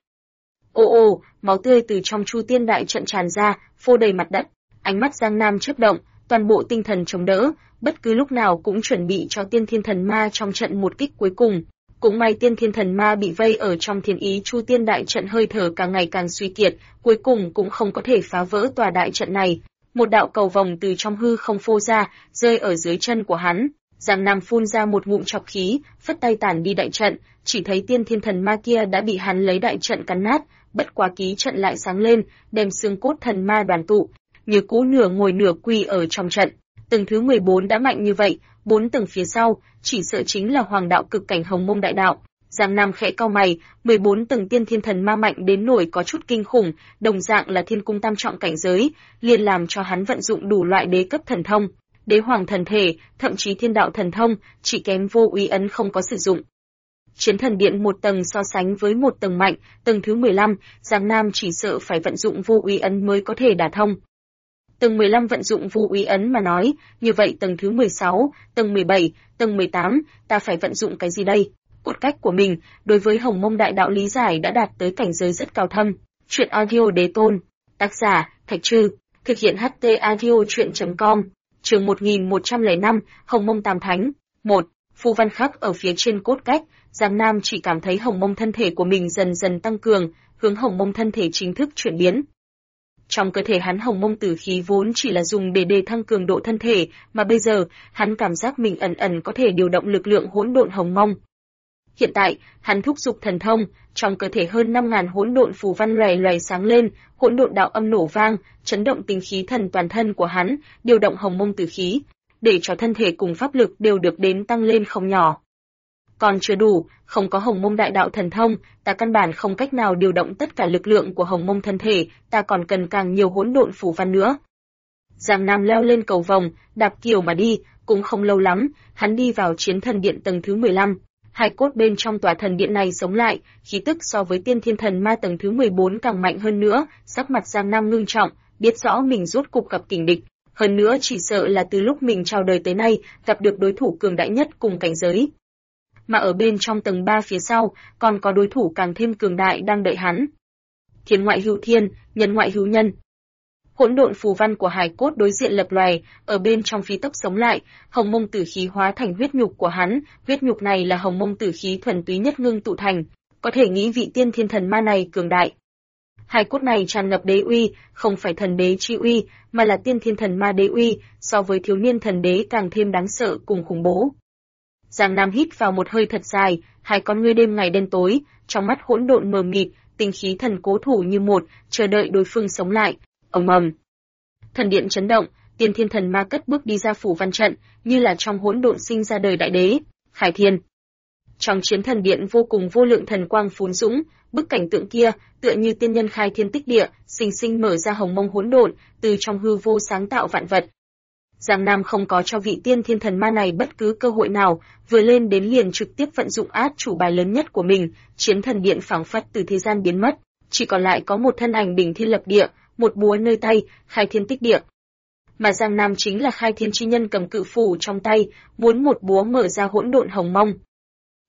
Ồ, máu tươi từ trong Chu Tiên đại trận tràn ra, phô đầy mặt đất. Ánh mắt Giang Nam chớp động, toàn bộ tinh thần chống đỡ, bất cứ lúc nào cũng chuẩn bị cho Tiên Thiên Thần Ma trong trận một kích cuối cùng. Cũng may Tiên Thiên Thần Ma bị vây ở trong Thiên Ý Chu Tiên đại trận hơi thở càng ngày càng suy kiệt, cuối cùng cũng không có thể phá vỡ tòa đại trận này. Một đạo cầu vồng từ trong hư không phô ra, rơi ở dưới chân của hắn. Giang Nam phun ra một ngụm trọc khí, phất tay tản đi đại trận, chỉ thấy Tiên Thiên Thần Ma kia đã bị hắn lấy đại trận cắn nát, bất quá ký trận lại sáng lên, đem xương cốt thần ma đoàn tụ, như cũ nửa ngồi nửa quỳ ở trong trận. Tầng thứ 14 đã mạnh như vậy, 4 tầng phía sau, chỉ sợ chính là hoàng đạo cực cảnh Hồng Mông đại đạo. Giang Nam khẽ cau mày, 14 tầng Tiên Thiên Thần Ma mạnh đến nổi có chút kinh khủng, đồng dạng là thiên cung tam trọng cảnh giới, liền làm cho hắn vận dụng đủ loại đế cấp thần thông, đế hoàng thần thể, thậm chí thiên đạo thần thông, chỉ kém vô úy ấn không có sử dụng. Chiến Thần Điện một tầng so sánh với một tầng mạnh, tầng thứ 15, Giang Nam chỉ sợ phải vận dụng vô úy ấn mới có thể đả thông. Tầng 15 vận dụng vô úy ấn mà nói, như vậy tầng thứ 16, tầng 17, tầng 18, ta phải vận dụng cái gì đây? Cốt cách của mình, đối với Hồng Mông đại đạo lý giải đã đạt tới cảnh giới rất cao thâm. Truyện audio đế tôn, tác giả, Thạch Trư, thực hiện HT audio truyện.com, chương 1105, Hồng Mông Tam Thánh. 1. Phù văn khắc ở phía trên cốt cách, Giang Nam chỉ cảm thấy Hồng Mông thân thể của mình dần dần tăng cường, hướng Hồng Mông thân thể chính thức chuyển biến. Trong cơ thể hắn Hồng Mông tử khí vốn chỉ là dùng để đề thăng cường độ thân thể, mà bây giờ, hắn cảm giác mình ẩn ẩn có thể điều động lực lượng hỗn độn Hồng Mông. Hiện tại, hắn thúc giục thần thông, trong cơ thể hơn 5.000 hỗn độn phù văn loè loè sáng lên, hỗn độn đạo âm nổ vang, chấn động tinh khí thần toàn thân của hắn, điều động Hồng Mông tử khí, để cho thân thể cùng pháp lực đều được đến tăng lên không nhỏ. Còn chưa đủ, không có Hồng Mông đại đạo thần thông, ta căn bản không cách nào điều động tất cả lực lượng của Hồng Mông thân thể, ta còn cần càng nhiều hỗn độn phù văn nữa. Giang Nam leo lên cầu vồng, đạp kiều mà đi, cũng không lâu lắm, hắn đi vào Chiến Thần Điện tầng thứ 15. Hai cốt bên trong tòa thần điện này sống lại, khí tức so với Tiên Thiên Thần Ma tầng thứ 14 càng mạnh hơn nữa, sắc mặt Giang Nam ngưng trọng, biết rõ mình rốt cục gặp kình địch, hơn nữa chỉ sợ là từ lúc mình chào đời tới nay, gặp được đối thủ cường đại nhất cùng cảnh giới. Mà ở bên trong tầng 3 phía sau, còn có đối thủ càng thêm cường đại đang đợi hắn. Thiên ngoại hữu thiên, nhân ngoại hữu nhân. Hỗn độn phù văn của hài cốt đối diện lập lòe, ở bên trong phi tốc sống lại, Hồng Mông tử khí hóa thành huyết nhục của hắn, huyết nhục này là Hồng Mông tử khí thuần túy nhất ngưng tụ thành, có thể nghĩ vị Tiên Thiên Thần Ma này cường đại. Hài cốt này tràn ngập đế uy, không phải thần đế chi uy, mà là Tiên Thiên Thần Ma đế uy, so với thiếu niên thần đế càng thêm đáng sợ cùng khủng bố. Giang Nam hít vào một hơi thật dài, hai con ngươi đêm ngày đen tối, trong mắt hỗn độn mờ mịt, tinh khí thần cố thủ như một, chờ đợi đối phương sống lại. Ầm ầm. Thần điện chấn động, Tiên Thiên Thần Ma cất bước đi ra phủ văn trận, như là trong hỗn độn sinh ra đời đại đế, Khải Thiên. Trong Chiến Thần Điện vô cùng vô lượng thần quang phún dũng, bức cảnh tượng kia, tựa như tiên nhân khai thiên tích địa, sinh sinh mở ra Hồng Mông hỗn độn, từ trong hư vô sáng tạo vạn vật. Giang Nam không có cho vị Tiên Thiên Thần Ma này bất cứ cơ hội nào, vừa lên đến liền trực tiếp vận dụng át chủ bài lớn nhất của mình, Chiến Thần Điện phảng phất từ thế gian biến mất, chỉ còn lại có một thân ảnh đỉnh thiên lập địa, một búa nơi tay, khai thiên tích địa. Mà Giang Nam chính là khai thiên chi nhân cầm cự phủ trong tay, muốn một búa mở ra hỗn độn Hồng Mông.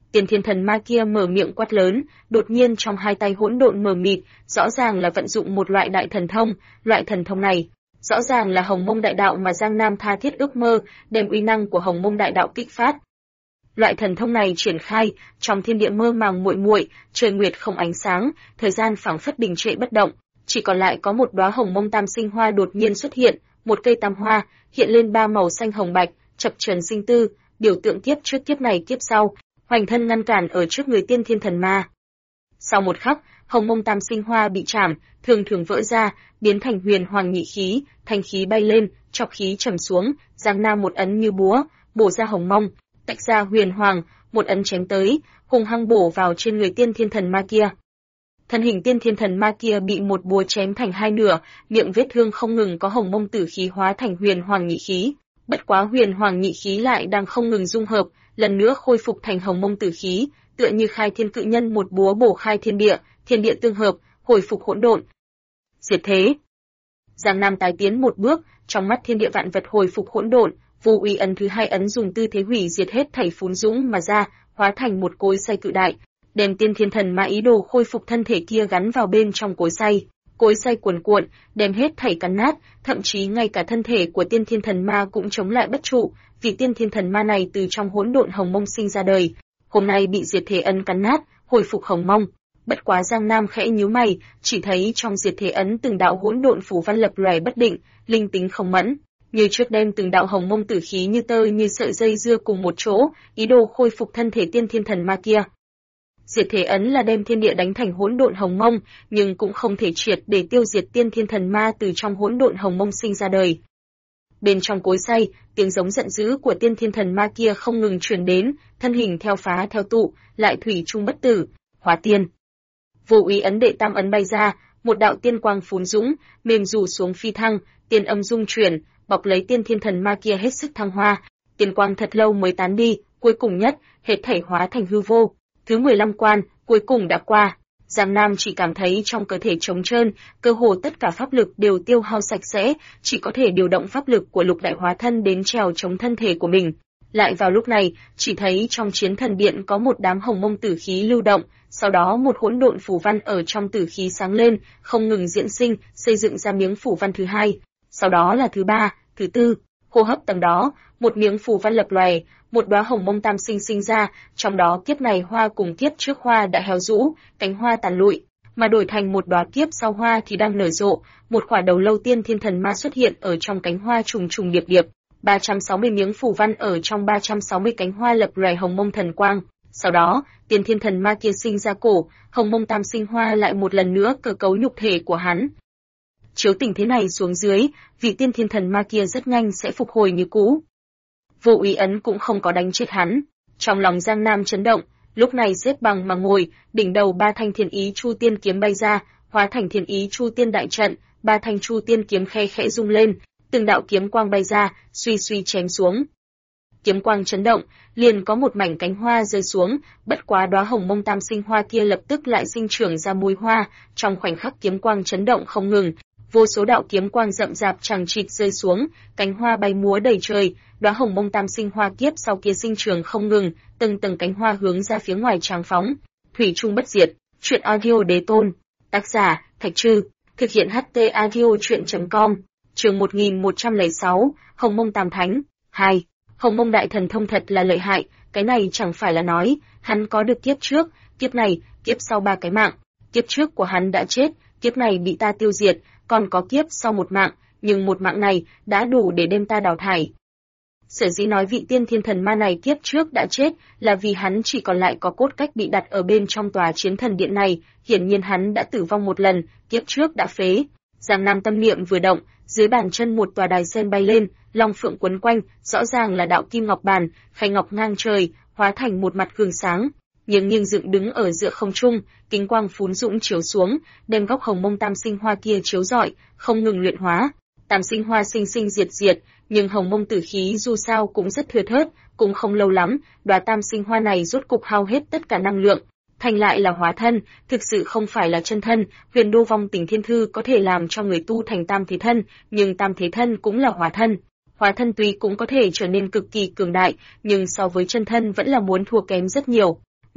Tiên Thiên Thần Ma kia mở miệng quát lớn, đột nhiên trong hai tay hỗn độn mờ mịt, rõ ràng là vận dụng một loại đại thần thông, loại thần thông này rõ ràng là Hồng Mông Đại Đạo mà Giang Nam tha thiết ước mơ, đem uy năng của Hồng Mông Đại Đạo kích phát. Loại thần thông này triển khai, trong thiên địa mơ màng muội muội, trời nguyệt không ánh sáng, thời gian phảng phất đình trệ bất động, chỉ còn lại có một đóa Hồng Mông Tam Sinh Hoa đột nhiên xuất hiện, một cây tam hoa, hiện lên ba màu xanh hồng bạch, chập chờn sinh tư, biểu tượng kiếp trước kiếp này kiếp sau, hoành thân ngăn cản ở trước người Tiên Thiên Thần Ma. Sau một khắc, Hồng Mông Tam Sinh Hoa bị chạm, thường thường vỡ ra, biến thành huyền hoàng nhị khí, thanh khí bay lên, chọc khí trầm xuống, Giang Nam một ấn như búa, bổ ra hồng mông, tách ra huyền hoàng, một ấn chém tới, hung hăng bổ vào trên người Tiên Thiên Thần Ma kia. Thân hình Tiên Thiên Thần Ma kia bị một búa chém thành hai nửa, miệng vết thương không ngừng có hồng mông tử khí hóa thành huyền hoàng nhị khí, bất quá huyền hoàng nhị khí lại đang không ngừng dung hợp, lần nữa khôi phục thành hồng mông tử khí, tựa như khai thiên cự nhân một búa bổ khai thiên địa tương hợp, hồi phục hỗn độn. Diệt thế. Giang Nam tái tiến một bước, trong mắt thiên địa vạn vật hồi phục hỗn độn, Vô Uy ấn thứ hai ấn dùng tư thế hủy diệt hết thảy phún dũng mà ra, hóa thành một cối xay cự đại, đem Tiên Thiên Thần Ma ý đồ khôi phục thân thể kia gắn vào bên trong cối xay cuồn cuộn, đem hết thảy cắn nát, thậm chí ngay cả thân thể của Tiên Thiên Thần Ma cũng chống lại bất trụ, vì Tiên Thiên Thần Ma này từ trong hỗn độn hồng mông sinh ra đời, hôm nay bị diệt thế ấn cắn nát, hồi phục hồng mông. Bất quá Giang Nam khẽ nhíu mày, chỉ thấy trong diệt thế ấn từng đạo hỗn độn phù văn lập lòe bất định, linh tính không mẫn, như trước đem từng đạo hồng mông tử khí như tơ như sợi dây dưa cùng một chỗ, ý đồ khôi phục thân thể Tiên Thiên Thần Ma kia. Diệt thế ấn là đem thiên địa đánh thành hỗn độn hồng mông, nhưng cũng không thể triệt để tiêu diệt Tiên Thiên Thần Ma từ trong hỗn độn hồng mông sinh ra đời. Bên trong cối xay, tiếng giống giận dữ của Tiên Thiên Thần Ma kia không ngừng truyền đến, thân hình theo phá theo tụ, lại thủy chung bất tử, hóa tiên. Vô Uy ấn đệ tam ấn bay ra, một đạo tiên quang phún dũng, mềm rủ xuống phi thăng, tiên âm dung chuyển, bọc lấy Tiên Thiên Thần Ma kia hết sức thăng hoa. Tiên quang thật lâu mới tán đi, cuối cùng nhất, hết thảy hóa thành hư vô. Thứ 15 quan, cuối cùng đã qua. Giang Nam chỉ cảm thấy trong cơ thể trống trơn, cơ hồ tất cả pháp lực đều tiêu hao sạch sẽ, chỉ có thể điều động pháp lực của lục đại hóa thân đến trèo chống thân thể của mình. Lại vào lúc này, chỉ thấy trong chiến thần điện có một đám hồng mông tử khí lưu động, sau đó một hỗn độn phù văn ở trong tử khí sáng lên, không ngừng diễn sinh, xây dựng ra miếng phù văn thứ hai, sau đó là thứ ba, thứ tư, hô hấp tầng đó, một miếng phù văn lập lòe, một đóa hồng mông tam sinh sinh ra, trong đó kiếp này hoa cùng kiếp trước hoa đã héo rũ, cánh hoa tàn lụi, mà đổi thành một đóa kiếp sau hoa thì đang nở rộ, một quả đầu lâu Tiên Thiên Thần Ma xuất hiện ở trong cánh hoa trùng trùng điệp điệp, 360 miếng phù văn ở trong 360 cánh hoa lập lòe hồng mông thần quang. Sau đó, Tiên Thiên Thần Ma kia sinh ra cổ, hồng mông tam sinh hoa lại một lần nữa cơ cấu nhục thể của hắn. Chiếu tình thế này xuống dưới, vị Tiên Thiên Thần Ma kia rất nhanh sẽ phục hồi như cũ. Vô Uy ấn cũng không có đánh chết hắn. Trong lòng Giang Nam chấn động, lúc này xếp bằng mà ngồi, đỉnh đầu ba thanh Thiên Ý Chu Tiên kiếm bay ra, hóa thành Thiên Ý Chu Tiên đại trận, ba thanh Chu Tiên kiếm khe khẽ rung lên, từng đạo kiếm quang bay ra, suy suy chém xuống. Kiếm quang chấn động, liền có một mảnh cánh hoa rơi xuống, bất quá đóa hồng mông tam sinh hoa kia lập tức lại sinh trưởng ra mùi hoa, trong khoảnh khắc kiếm quang chấn động không ngừng, vô số đạo kiếm quang rậm rạp chằng chịt rơi xuống, cánh hoa bay múa đầy trời, đóa hồng mông tam sinh hoa kiếp sau kia sinh trưởng không ngừng, từng tầng cánh hoa hướng ra phía ngoài tráng phóng. Thủy chung bất diệt, truyện audio đế tôn, tác giả Thạch Trư, thực hiện HT audio truyện.com, chương 1106, Hồng Mông Tam Thánh, 2. Hồng Mông đại thần thông thật là lợi hại, cái này chẳng phải là nói, hắn có được kiếp trước, kiếp này, kiếp sau ba cái mạng, kiếp trước của hắn đã chết, kiếp này bị ta tiêu diệt, còn có kiếp sau một mạng, nhưng một mạng này đã đủ để đem ta đào thải. Sở dĩ nói vị Tiên Thiên Thần Ma này kiếp trước đã chết là vì hắn chỉ còn lại có cốt cách bị đặt ở bên trong tòa chiến thần điện này, hiển nhiên hắn đã tử vong một lần, kiếp trước đã phế. Giang Nam tâm niệm vừa động, dưới bàn chân một tòa đài sen bay lên, long phượng quấn quanh, rõ ràng là đạo kim ngọc bàn, khay ngọc ngang trời, hóa thành một mặt gương sáng, nghiêng dựng đứng ở giữa không trung, kính quang phún dũng chiếu xuống, đem góc hồng mông tam sinh hoa kia chiếu rọi, không ngừng luyện hóa. Tam sinh hoa sinh sinh diệt diệt, nhưng hồng mông tử khí dù sao cũng rất thưa thớt, cũng không lâu lắm, đóa tam sinh hoa này rốt cục hao hết tất cả năng lượng, thành lại là hóa thân, thực sự không phải là chân thân. Huyền Đô Vong Tình Thiên Thư có thể làm cho người tu thành tam thế thân, nhưng tam thế thân cũng là hóa thân. Hóa thân tuy cũng có thể trở nên cực kỳ cường đại, nhưng so với chân thân vẫn là muốn thua kém rất nhiều.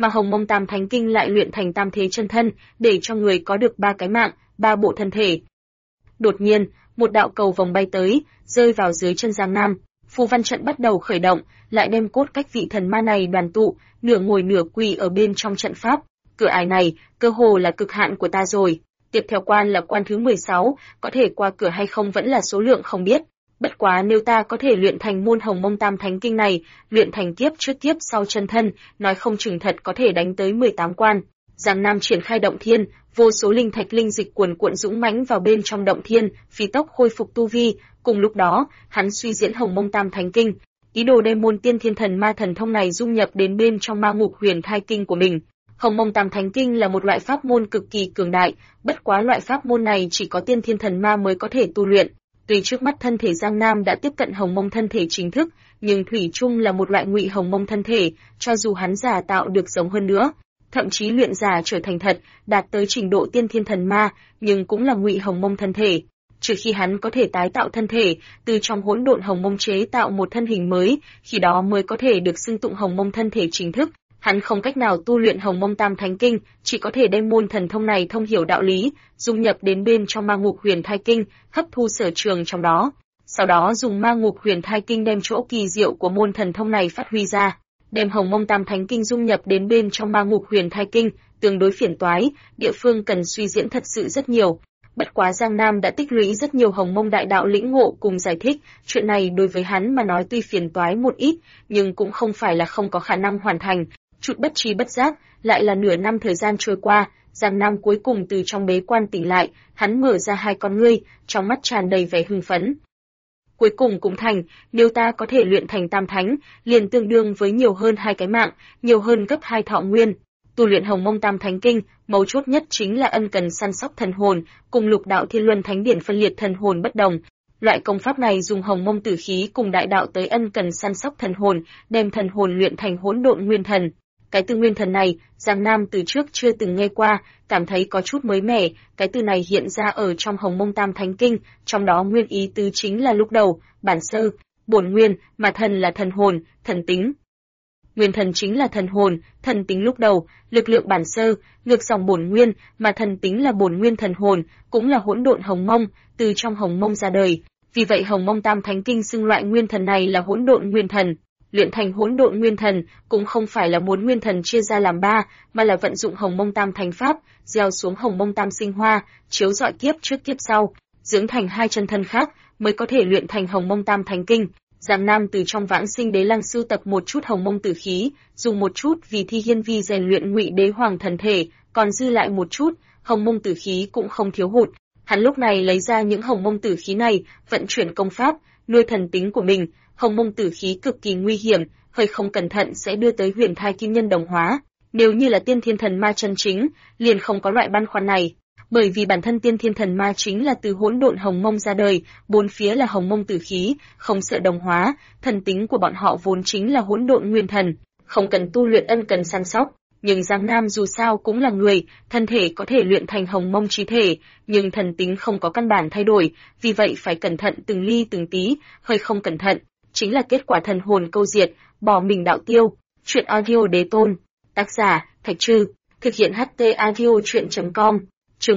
mà Hồng Mông Tam Thánh Kinh lại luyện thành tam thế chân thân, để cho người có được 3 cái mạng, 3 bộ thân thể. Đột nhiên, một đạo cầu vồng bay tới, rơi vào dưới chân Giang Nam. Phù văn trận bắt đầu khởi động, lại đem cốt cách vị thần ma này đoàn tụ, nửa ngồi nửa quỳ ở bên trong trận pháp. Cửa ải này, cơ hồ là cực hạn của ta rồi. Tiếp theo quan là quan thứ 16, có thể qua cửa hay không vẫn là số lượng không biết. Bất quá nếu ta có thể luyện thành môn Hồng Mông Tam Thánh Kinh này, luyện thành kiếp trước kiếp sau chân thân, nói không chừng thật có thể đánh tới 18 quan. Giang Nam triển khai động thiên, vô số linh thạch linh dịch cuồn cuộn dũng mãnh vào bên trong động thiên, phi tốc khôi phục tu vi. Cùng lúc đó, hắn suy diễn Hồng Mông Tam Thánh Kinh, ý đồ đem môn Tiên Thiên Thần Ma thần thông này dung nhập đến bên trong Ma Ngục Huyền Thai Kinh của mình. Hồng Mông Tam Thánh Kinh là một loại pháp môn cực kỳ cường đại, bất quá loại pháp môn này chỉ có Tiên Thiên Thần Ma mới có thể tu luyện. Tuy trước mắt thân thể Giang Nam đã tiếp cận Hồng Mông thân thể chính thức, nhưng thủy chung là một loại ngụy Hồng Mông thân thể, cho dù hắn giả tạo được giống hơn nữa, thậm chí luyện giả trở thành thật, đạt tới trình độ Tiên Thiên Thần Ma, nhưng cũng là ngụy Hồng Mông thân thể. Trừ khi hắn có thể tái tạo thân thể, từ trong hỗn độn Hồng Mông chế tạo một thân hình mới, khi đó mới có thể được xưng tụng Hồng Mông thân thể chính thức. Hắn không cách nào tu luyện Hồng Mông Tam Thánh Kinh, chỉ có thể đem môn thần thông này thông hiểu đạo lý, dung nhập đến bên trong Ma Ngục Huyền Thai Kinh, hấp thu sở trường trong đó. Sau đó dùng Ma Ngục Huyền Thai Kinh đem chỗ kỳ diệu của môn thần thông này phát huy ra, đem Hồng Mông Tam Thánh Kinh dung nhập đến bên trong Ma Ngục Huyền Thai Kinh, tương đối phiền toái, địa phương cần suy diễn thật sự rất nhiều. Bất quá Giang Nam đã tích lũy rất nhiều Hồng Mông đại đạo lĩnh ngộ cùng giải thích, chuyện này đối với hắn mà nói tuy phiền toái một ít, nhưng cũng không phải là không có khả năng hoàn thành. Chút bất trí bất giác, lại là nửa năm thời gian trôi qua, Giang Nam cuối cùng từ trong bế quan tỉnh lại, hắn mở ra hai con ngươi, trong mắt tràn đầy vẻ hưng phấn. Cuối cùng cũng thành, nếu ta có thể luyện thành tam thánh, liền tương đương với nhiều hơn 2 cái mạng, nhiều hơn gấp 2 thọ nguyên. Tu luyện Hồng Mông Tam Thánh Kinh, mấu chốt nhất chính là ân cần săn sóc thần hồn, cùng Lục Đạo Thiên Luân Thánh Điển phân liệt thần hồn bất đồng. Loại công pháp này dùng Hồng Mông tử khí cùng đại đạo tới ân cần săn sóc thần hồn, đem thần hồn luyện thành hỗn độn nguyên thần. Cái từ nguyên thần này, Giang Nam từ trước chưa từng nghe qua, cảm thấy có chút mới mẻ, cái từ này hiện ra ở trong Hồng Mông Tam Thánh Kinh, trong đó nguyên ý tứ chính là lúc đầu, bản sơ, bổn nguyên, mà thần là thần hồn, thần tính. Nguyên thần chính là thần hồn, thần tính lúc đầu, lực lượng bản sơ, ngược dòng bổn nguyên, mà thần tính là bổn nguyên thần hồn, cũng là hỗn độn Hồng Mông, từ trong Hồng Mông ra đời. Vì vậy Hồng Mông Tam Thánh Kinh xưng loại nguyên thần này là hỗn độn nguyên thần. Luyện thành hỗn độn nguyên thần cũng không phải là muốn nguyên thần chia ra làm 3, mà là vận dụng Hồng Mông Tam Thánh Pháp, gieo xuống Hồng Mông Tam Sinh Hoa, chiếu rọi kiếp trước kiếp sau, dưỡng thành 2 chân thân khác, mới có thể luyện thành Hồng Mông Tam Thánh Kinh. Giang Nam từ trong Vãng Sinh Đế Lăng sưu tập một chút Hồng Mông tử khí, dùng một chút vì Thi Hiên Vi rèn luyện Ngụy Đế Hoàng thần thể, còn dư lại một chút, Hồng Mông tử khí cũng không thiếu hụt. Hắn lúc này lấy ra những Hồng Mông tử khí này, vận chuyển công pháp, nuôi thần tính của mình. Hồng Mông tử khí cực kỳ nguy hiểm, hơi không cẩn thận sẽ đưa tới huyền thai kim nhân đồng hóa. Nếu như là Tiên Thiên Thần Ma chân chính, liền không có loại băn khoăn này, bởi vì bản thân Tiên Thiên Thần Ma chính là từ hỗn độn Hồng Mông ra đời, bốn phía là Hồng Mông tử khí, không sợ đồng hóa, thần tính của bọn họ vốn chính là hỗn độn nguyên thần, không cần tu luyện ân cần săn sóc. Nhưng Giang Nam dù sao cũng là người, thân thể có thể luyện thành Hồng Mông chí thể, nhưng thần tính không có căn bản thay đổi, vì vậy phải cẩn thận từng ly từng tí, hơi không cẩn thận, chính là kết quả thần hồn câu diệt, bỏ mình đạo tiêu. Chuyện audio đế tôn. Tác giả, Thạch Trư. Thực hiện HT audio chuyện.com. Chương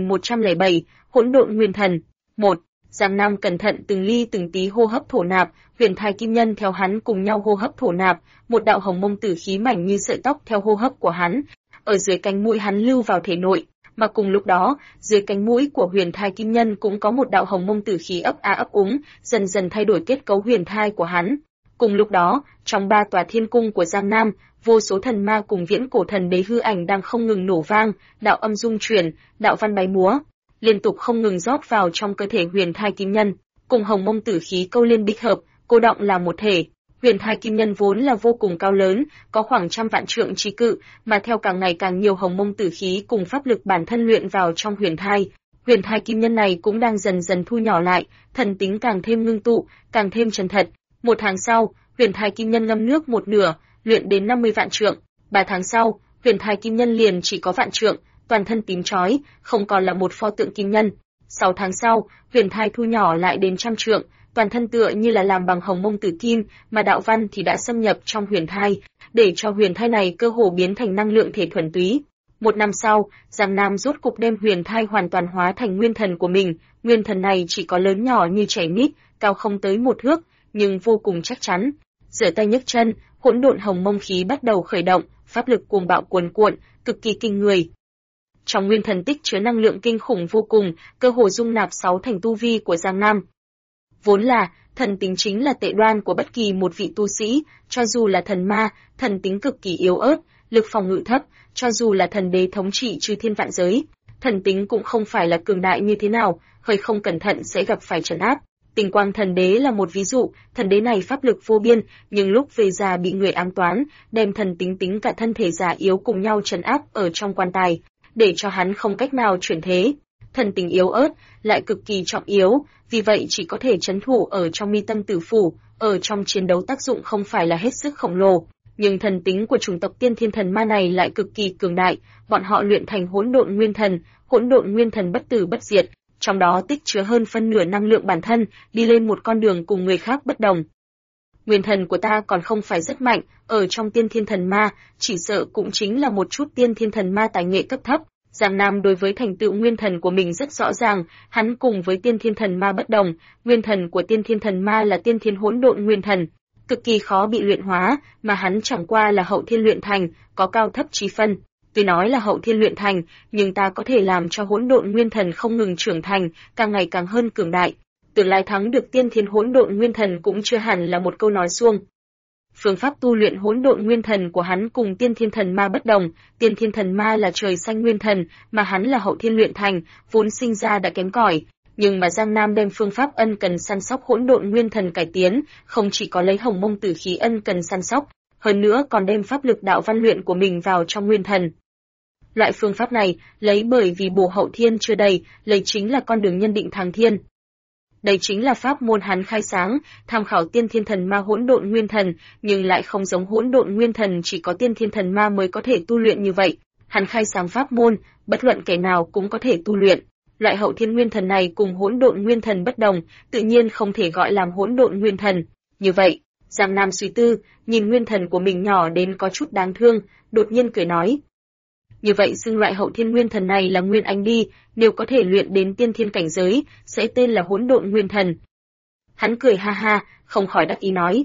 1107, Hỗn độn nguyên thần. 1. Giang Nam cẩn thận từng ly từng tí hô hấp thổ nạp, huyền thai kim nhân theo hắn cùng nhau hô hấp thổ nạp, một đạo hồng mông tử khí mảnh như sợi tóc theo hô hấp của hắn, ở dưới cánh mũi hắn lưu vào thể nội, mà cùng lúc đó, dưới cánh mũi của huyền thai kim nhân cũng có một đạo hồng mông tử khí ấp a ấp úng, dần dần thay đổi kết cấu huyền thai của hắn. Cùng lúc đó, trong 3 tòa thiên cung của Giang Nam, vô số thần ma cùng viễn cổ thần đế hư ảnh đang không ngừng nổ vang, đạo âm dung chuyển, đạo văn bay múa, liên tục không ngừng rót vào trong cơ thể huyền thai kim nhân, cùng hồng mông tử khí câu liên bích hợp, cô động là một thể. Huyền thai kim nhân vốn là vô cùng cao lớn, có khoảng 100 vạn trượng trí cự, mà theo càng ngày càng nhiều hồng mông tử khí cùng pháp lực bản thân luyện vào trong huyền thai kim nhân này cũng đang dần dần thu nhỏ lại, thần tính càng thêm ngưng tụ, càng thêm chân thật. 1 tháng sau, huyền thai kim nhân ngâm nước một nửa, luyện đến 50 vạn trượng. 3 tháng sau, huyền thai kim nhân liền chỉ có vạn trượng, toàn thân tím chói, không còn là một pho tượng kim nhân. 6 tháng sau, huyền thai thu nhỏ lại đến 100 trượng, toàn thân tựa như là làm bằng hồng mông tử kim, mà đạo văn thì đã xâm nhập trong huyền thai, để cho huyền thai này cơ hồ biến thành năng lượng thể thuần túy. Một năm sau, Giang Nam rốt cục đem huyền thai hoàn toàn hóa thành nguyên thần của mình. Nguyên thần này chỉ có lớn nhỏ như trẻ nít, cao không tới 1 thước, nhưng vô cùng chắc chắn. Giở tay nhấc chân, hỗn độn hồng mông khí bắt đầu khởi động, pháp lực cuồng bạo cuồn cuộn, cực kỳ kinh người. Trong nguyên thần tích chứa năng lượng kinh khủng vô cùng, cơ hồ dung nạp 6 thành tu vi của Giang Nam. Vốn là, thần tính chính là tệ đoan của bất kỳ một vị tu sĩ, cho dù là thần ma, thần tính cực kỳ yếu ớt, lực phòng ngự thấp, cho dù là thần đế thống trị chư thiên vạn giới, thần tính cũng không phải là cường đại như thế nào, hơi không cẩn thận sẽ gặp phải trấn áp. Tình quang thần đế là một ví dụ, thần đế này pháp lực vô biên, nhưng lúc về già bị người ám toán, đem thần tính cả thân thể già yếu cùng nhau trấn áp ở trong quan tài, để cho hắn không cách nào chuyển thế. Thần tính yếu ớt, lại cực kỳ trọng yếu, vì vậy chỉ có thể trấn thủ ở trong mi tâm tử phủ, ở trong chiến đấu tác dụng không phải là hết sức khổng lồ. Nhưng thần tính của chủng tộc tiên thiên thần ma này lại cực kỳ cường đại, bọn họ luyện thành hỗn độn nguyên thần bất tử bất diệt, trong đó tích chứa hơn phân nửa năng lượng bản thân, đi lên một con đường cùng người khác bất đồng. Nguyên thần của ta còn không phải rất mạnh, ở trong tiên thiên thần ma, chỉ sợ cũng chính là một chút tiên thiên thần ma tài nghệ cấp thấp. Giang Nam đối với thành tựu nguyên thần của mình rất rõ ràng, hắn cùng với tiên thiên thần ma bất đồng, nguyên thần của tiên thiên thần ma là tiên thiên hỗn độn nguyên thần, cực kỳ khó bị luyện hóa, mà hắn chẳng qua là hậu thiên luyện thành, có cao thấp chí phân. Tuy nói là hậu thiên luyện thành, nhưng ta có thể làm cho hỗn độn nguyên thần không ngừng trưởng thành, càng ngày càng hơn cường đại. Tương lai thắng được tiên thiên hỗn độn nguyên thần cũng chưa hẳn là một câu nói suông. Phương pháp tu luyện hỗn độn nguyên thần của hắn cùng tiên thiên thần ma bất đồng, tiên thiên thần ma là trời xanh nguyên thần, mà hắn là hậu thiên luyện thành, vốn sinh ra đã kém cỏi. Nhưng mà Giang Nam đem phương pháp ân cần săn sóc hỗn độn nguyên thần cải tiến, không chỉ có lấy hồng mông tử khí ân cần săn sóc, hơn nữa còn đem pháp lực đạo văn luyện của mình vào trong nguyên thần. Loại phương pháp này, lấy bởi vì bổ hậu thiên chưa đầy, lấy chính là con đường nhân định thăng thiên. Đây chính là pháp môn hắn khai sáng, tham khảo tiên thiên thần ma hỗn độn nguyên thần, nhưng lại không giống hỗn độn nguyên thần chỉ có tiên thiên thần ma mới có thể tu luyện như vậy. Hắn khai sáng pháp môn, bất luận kẻ nào cũng có thể tu luyện. Loại hậu thiên nguyên thần này cùng hỗn độn nguyên thần bất đồng, tự nhiên không thể gọi làm hỗn độn nguyên thần. Như vậy, Giang Nam suy tư, nhìn nguyên thần của mình nhỏ đến có chút đáng thương, đột nhiên cười nói. Như vậy xưng loại hậu thiên nguyên thần này là nguyên anh đi, nếu có thể luyện đến tiên thiên cảnh giới, sẽ tên là hỗn độn nguyên thần. Hắn cười ha ha, không khỏi đắc ý nói.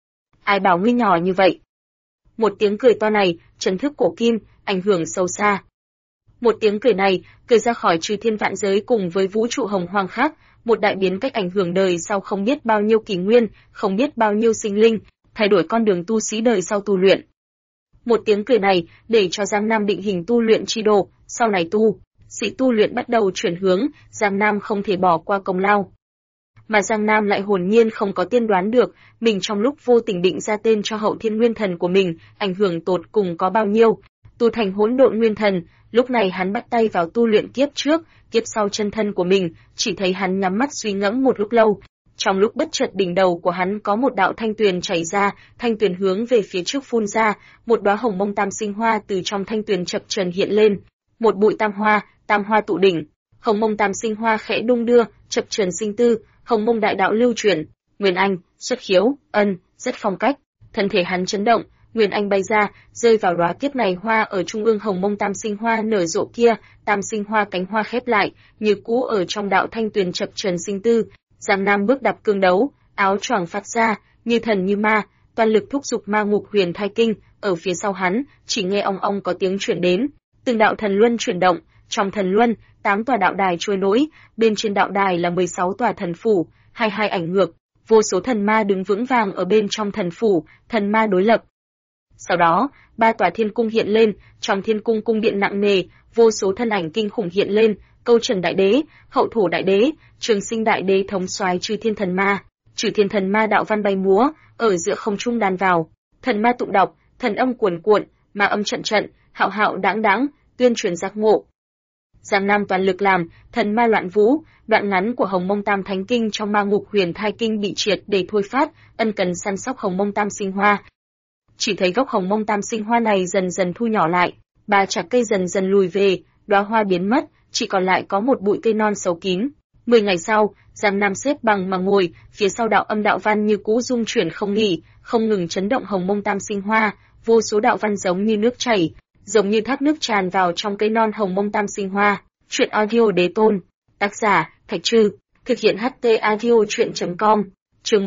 Ai bảo ngươi nhỏ như vậy? Một tiếng cười to này, chấn thức cổ kim, ảnh hưởng sâu xa. Một tiếng cười này, cười ra khỏi chư thiên vạn giới cùng với vũ trụ hồng hoang khác, một đại biến cách ảnh hưởng đời sau không biết bao nhiêu kỷ nguyên, không biết bao nhiêu sinh linh, thay đổi con đường tu sĩ đời sau tu luyện. Một tiếng cười này, để cho Giang Nam định hình tu luyện chi đồ, sau này sĩ tu luyện bắt đầu chuyển hướng, Giang Nam không thể bỏ qua công lao. Mà Giang Nam lại hồn nhiên không có tiên đoán được, mình trong lúc vô tình định ra tên cho hậu thiên nguyên thần của mình, ảnh hưởng tột cùng có bao nhiêu. Tu thành hỗn độn nguyên thần, lúc này hắn bắt tay vào tu luyện kiếp trước, kiếp sau chân thân của mình, chỉ thấy hắn nhắm mắt suy ngẫm một lúc lâu. Trong lúc bất chợt đỉnh đầu của hắn có một đạo thanh tuyền chảy ra, thanh tuyền hướng về phía trước phun ra, một đóa hồng mông tam sinh hoa từ trong thanh tuyền chập chờn hiện lên, một bụi tam hoa tụ đỉnh, hồng mông tam sinh hoa khẽ đung đưa, chập chờn sinh tư, hồng mông đại đạo lưu chuyển, Nguyên Anh, xuất khiếu, rất phong cách, thân thể hắn chấn động, Nguyên Anh bay ra, rơi vào đóa kiếp này hoa ở trung ương hồng mông tam sinh hoa nở rộ kia, tam sinh hoa cánh hoa khép lại, như cũ ở trong đạo thanh tuyền chập chờn sinh tư. Giang Nam bước đạp cương đấu, áo choàng phát ra, như thần như ma, toàn lực thúc giục ma ngục huyền thai kinh, ở phía sau hắn, chỉ nghe ong ong có tiếng chuyển đến, từng đạo thần luân chuyển động, trong thần luân, 8 tòa đạo đài trôi nổi, bên trên đạo đài là 16 tòa thần phủ, 22 ảnh ngược, vô số thần ma đứng vững vàng ở bên trong thần phủ, thần ma đối lập. Sau đó, 3 tòa thiên cung hiện lên, trong thiên cung cung điện nặng nề, vô số thân ảnh kinh khủng hiện lên, Câu Trần Đại Đế, Hậu Thổ Đại Đế, Trường Sinh Đại Đế thống soái chư thiên thần ma, chư thiên thần ma đạo văn bay múa, ở giữa không trung đan vào, thần ma tụng đọc, thần âm cuồn cuộn, ma âm trận trận, hạo hạo đãng đãng, tuyên truyền giác ngộ. Giang Nam toàn lực làm, thần ma loạn vũ, đoạn ngắn của Hồng Mông Tam Thánh Kinh trong Ma Ngục Huyền Thai Kinh bị triệt để thôi phát, ân cần săn sóc Hồng Mông Tam Sinh Hoa. Chỉ thấy gốc Hồng Mông Tam Sinh Hoa này dần dần thu nhỏ lại, 3 chạc cây dần dần lùi về, đóa hoa biến mất, chỉ còn lại có một bụi cây non xấu kín. 10 ngày sau, Giang Nam xếp bằng mà ngồi, phía sau đạo âm đạo văn như cũ rung chuyển không nghỉ, không ngừng chấn động Hồng Mông Tam Sinh Hoa, vô số đạo văn giống như nước chảy, giống như thác nước tràn vào trong cây non Hồng Mông Tam Sinh Hoa. Truyện audio Đế Tôn, tác giả Thạch Trư, thực hiện HT audio truyện.com. Chương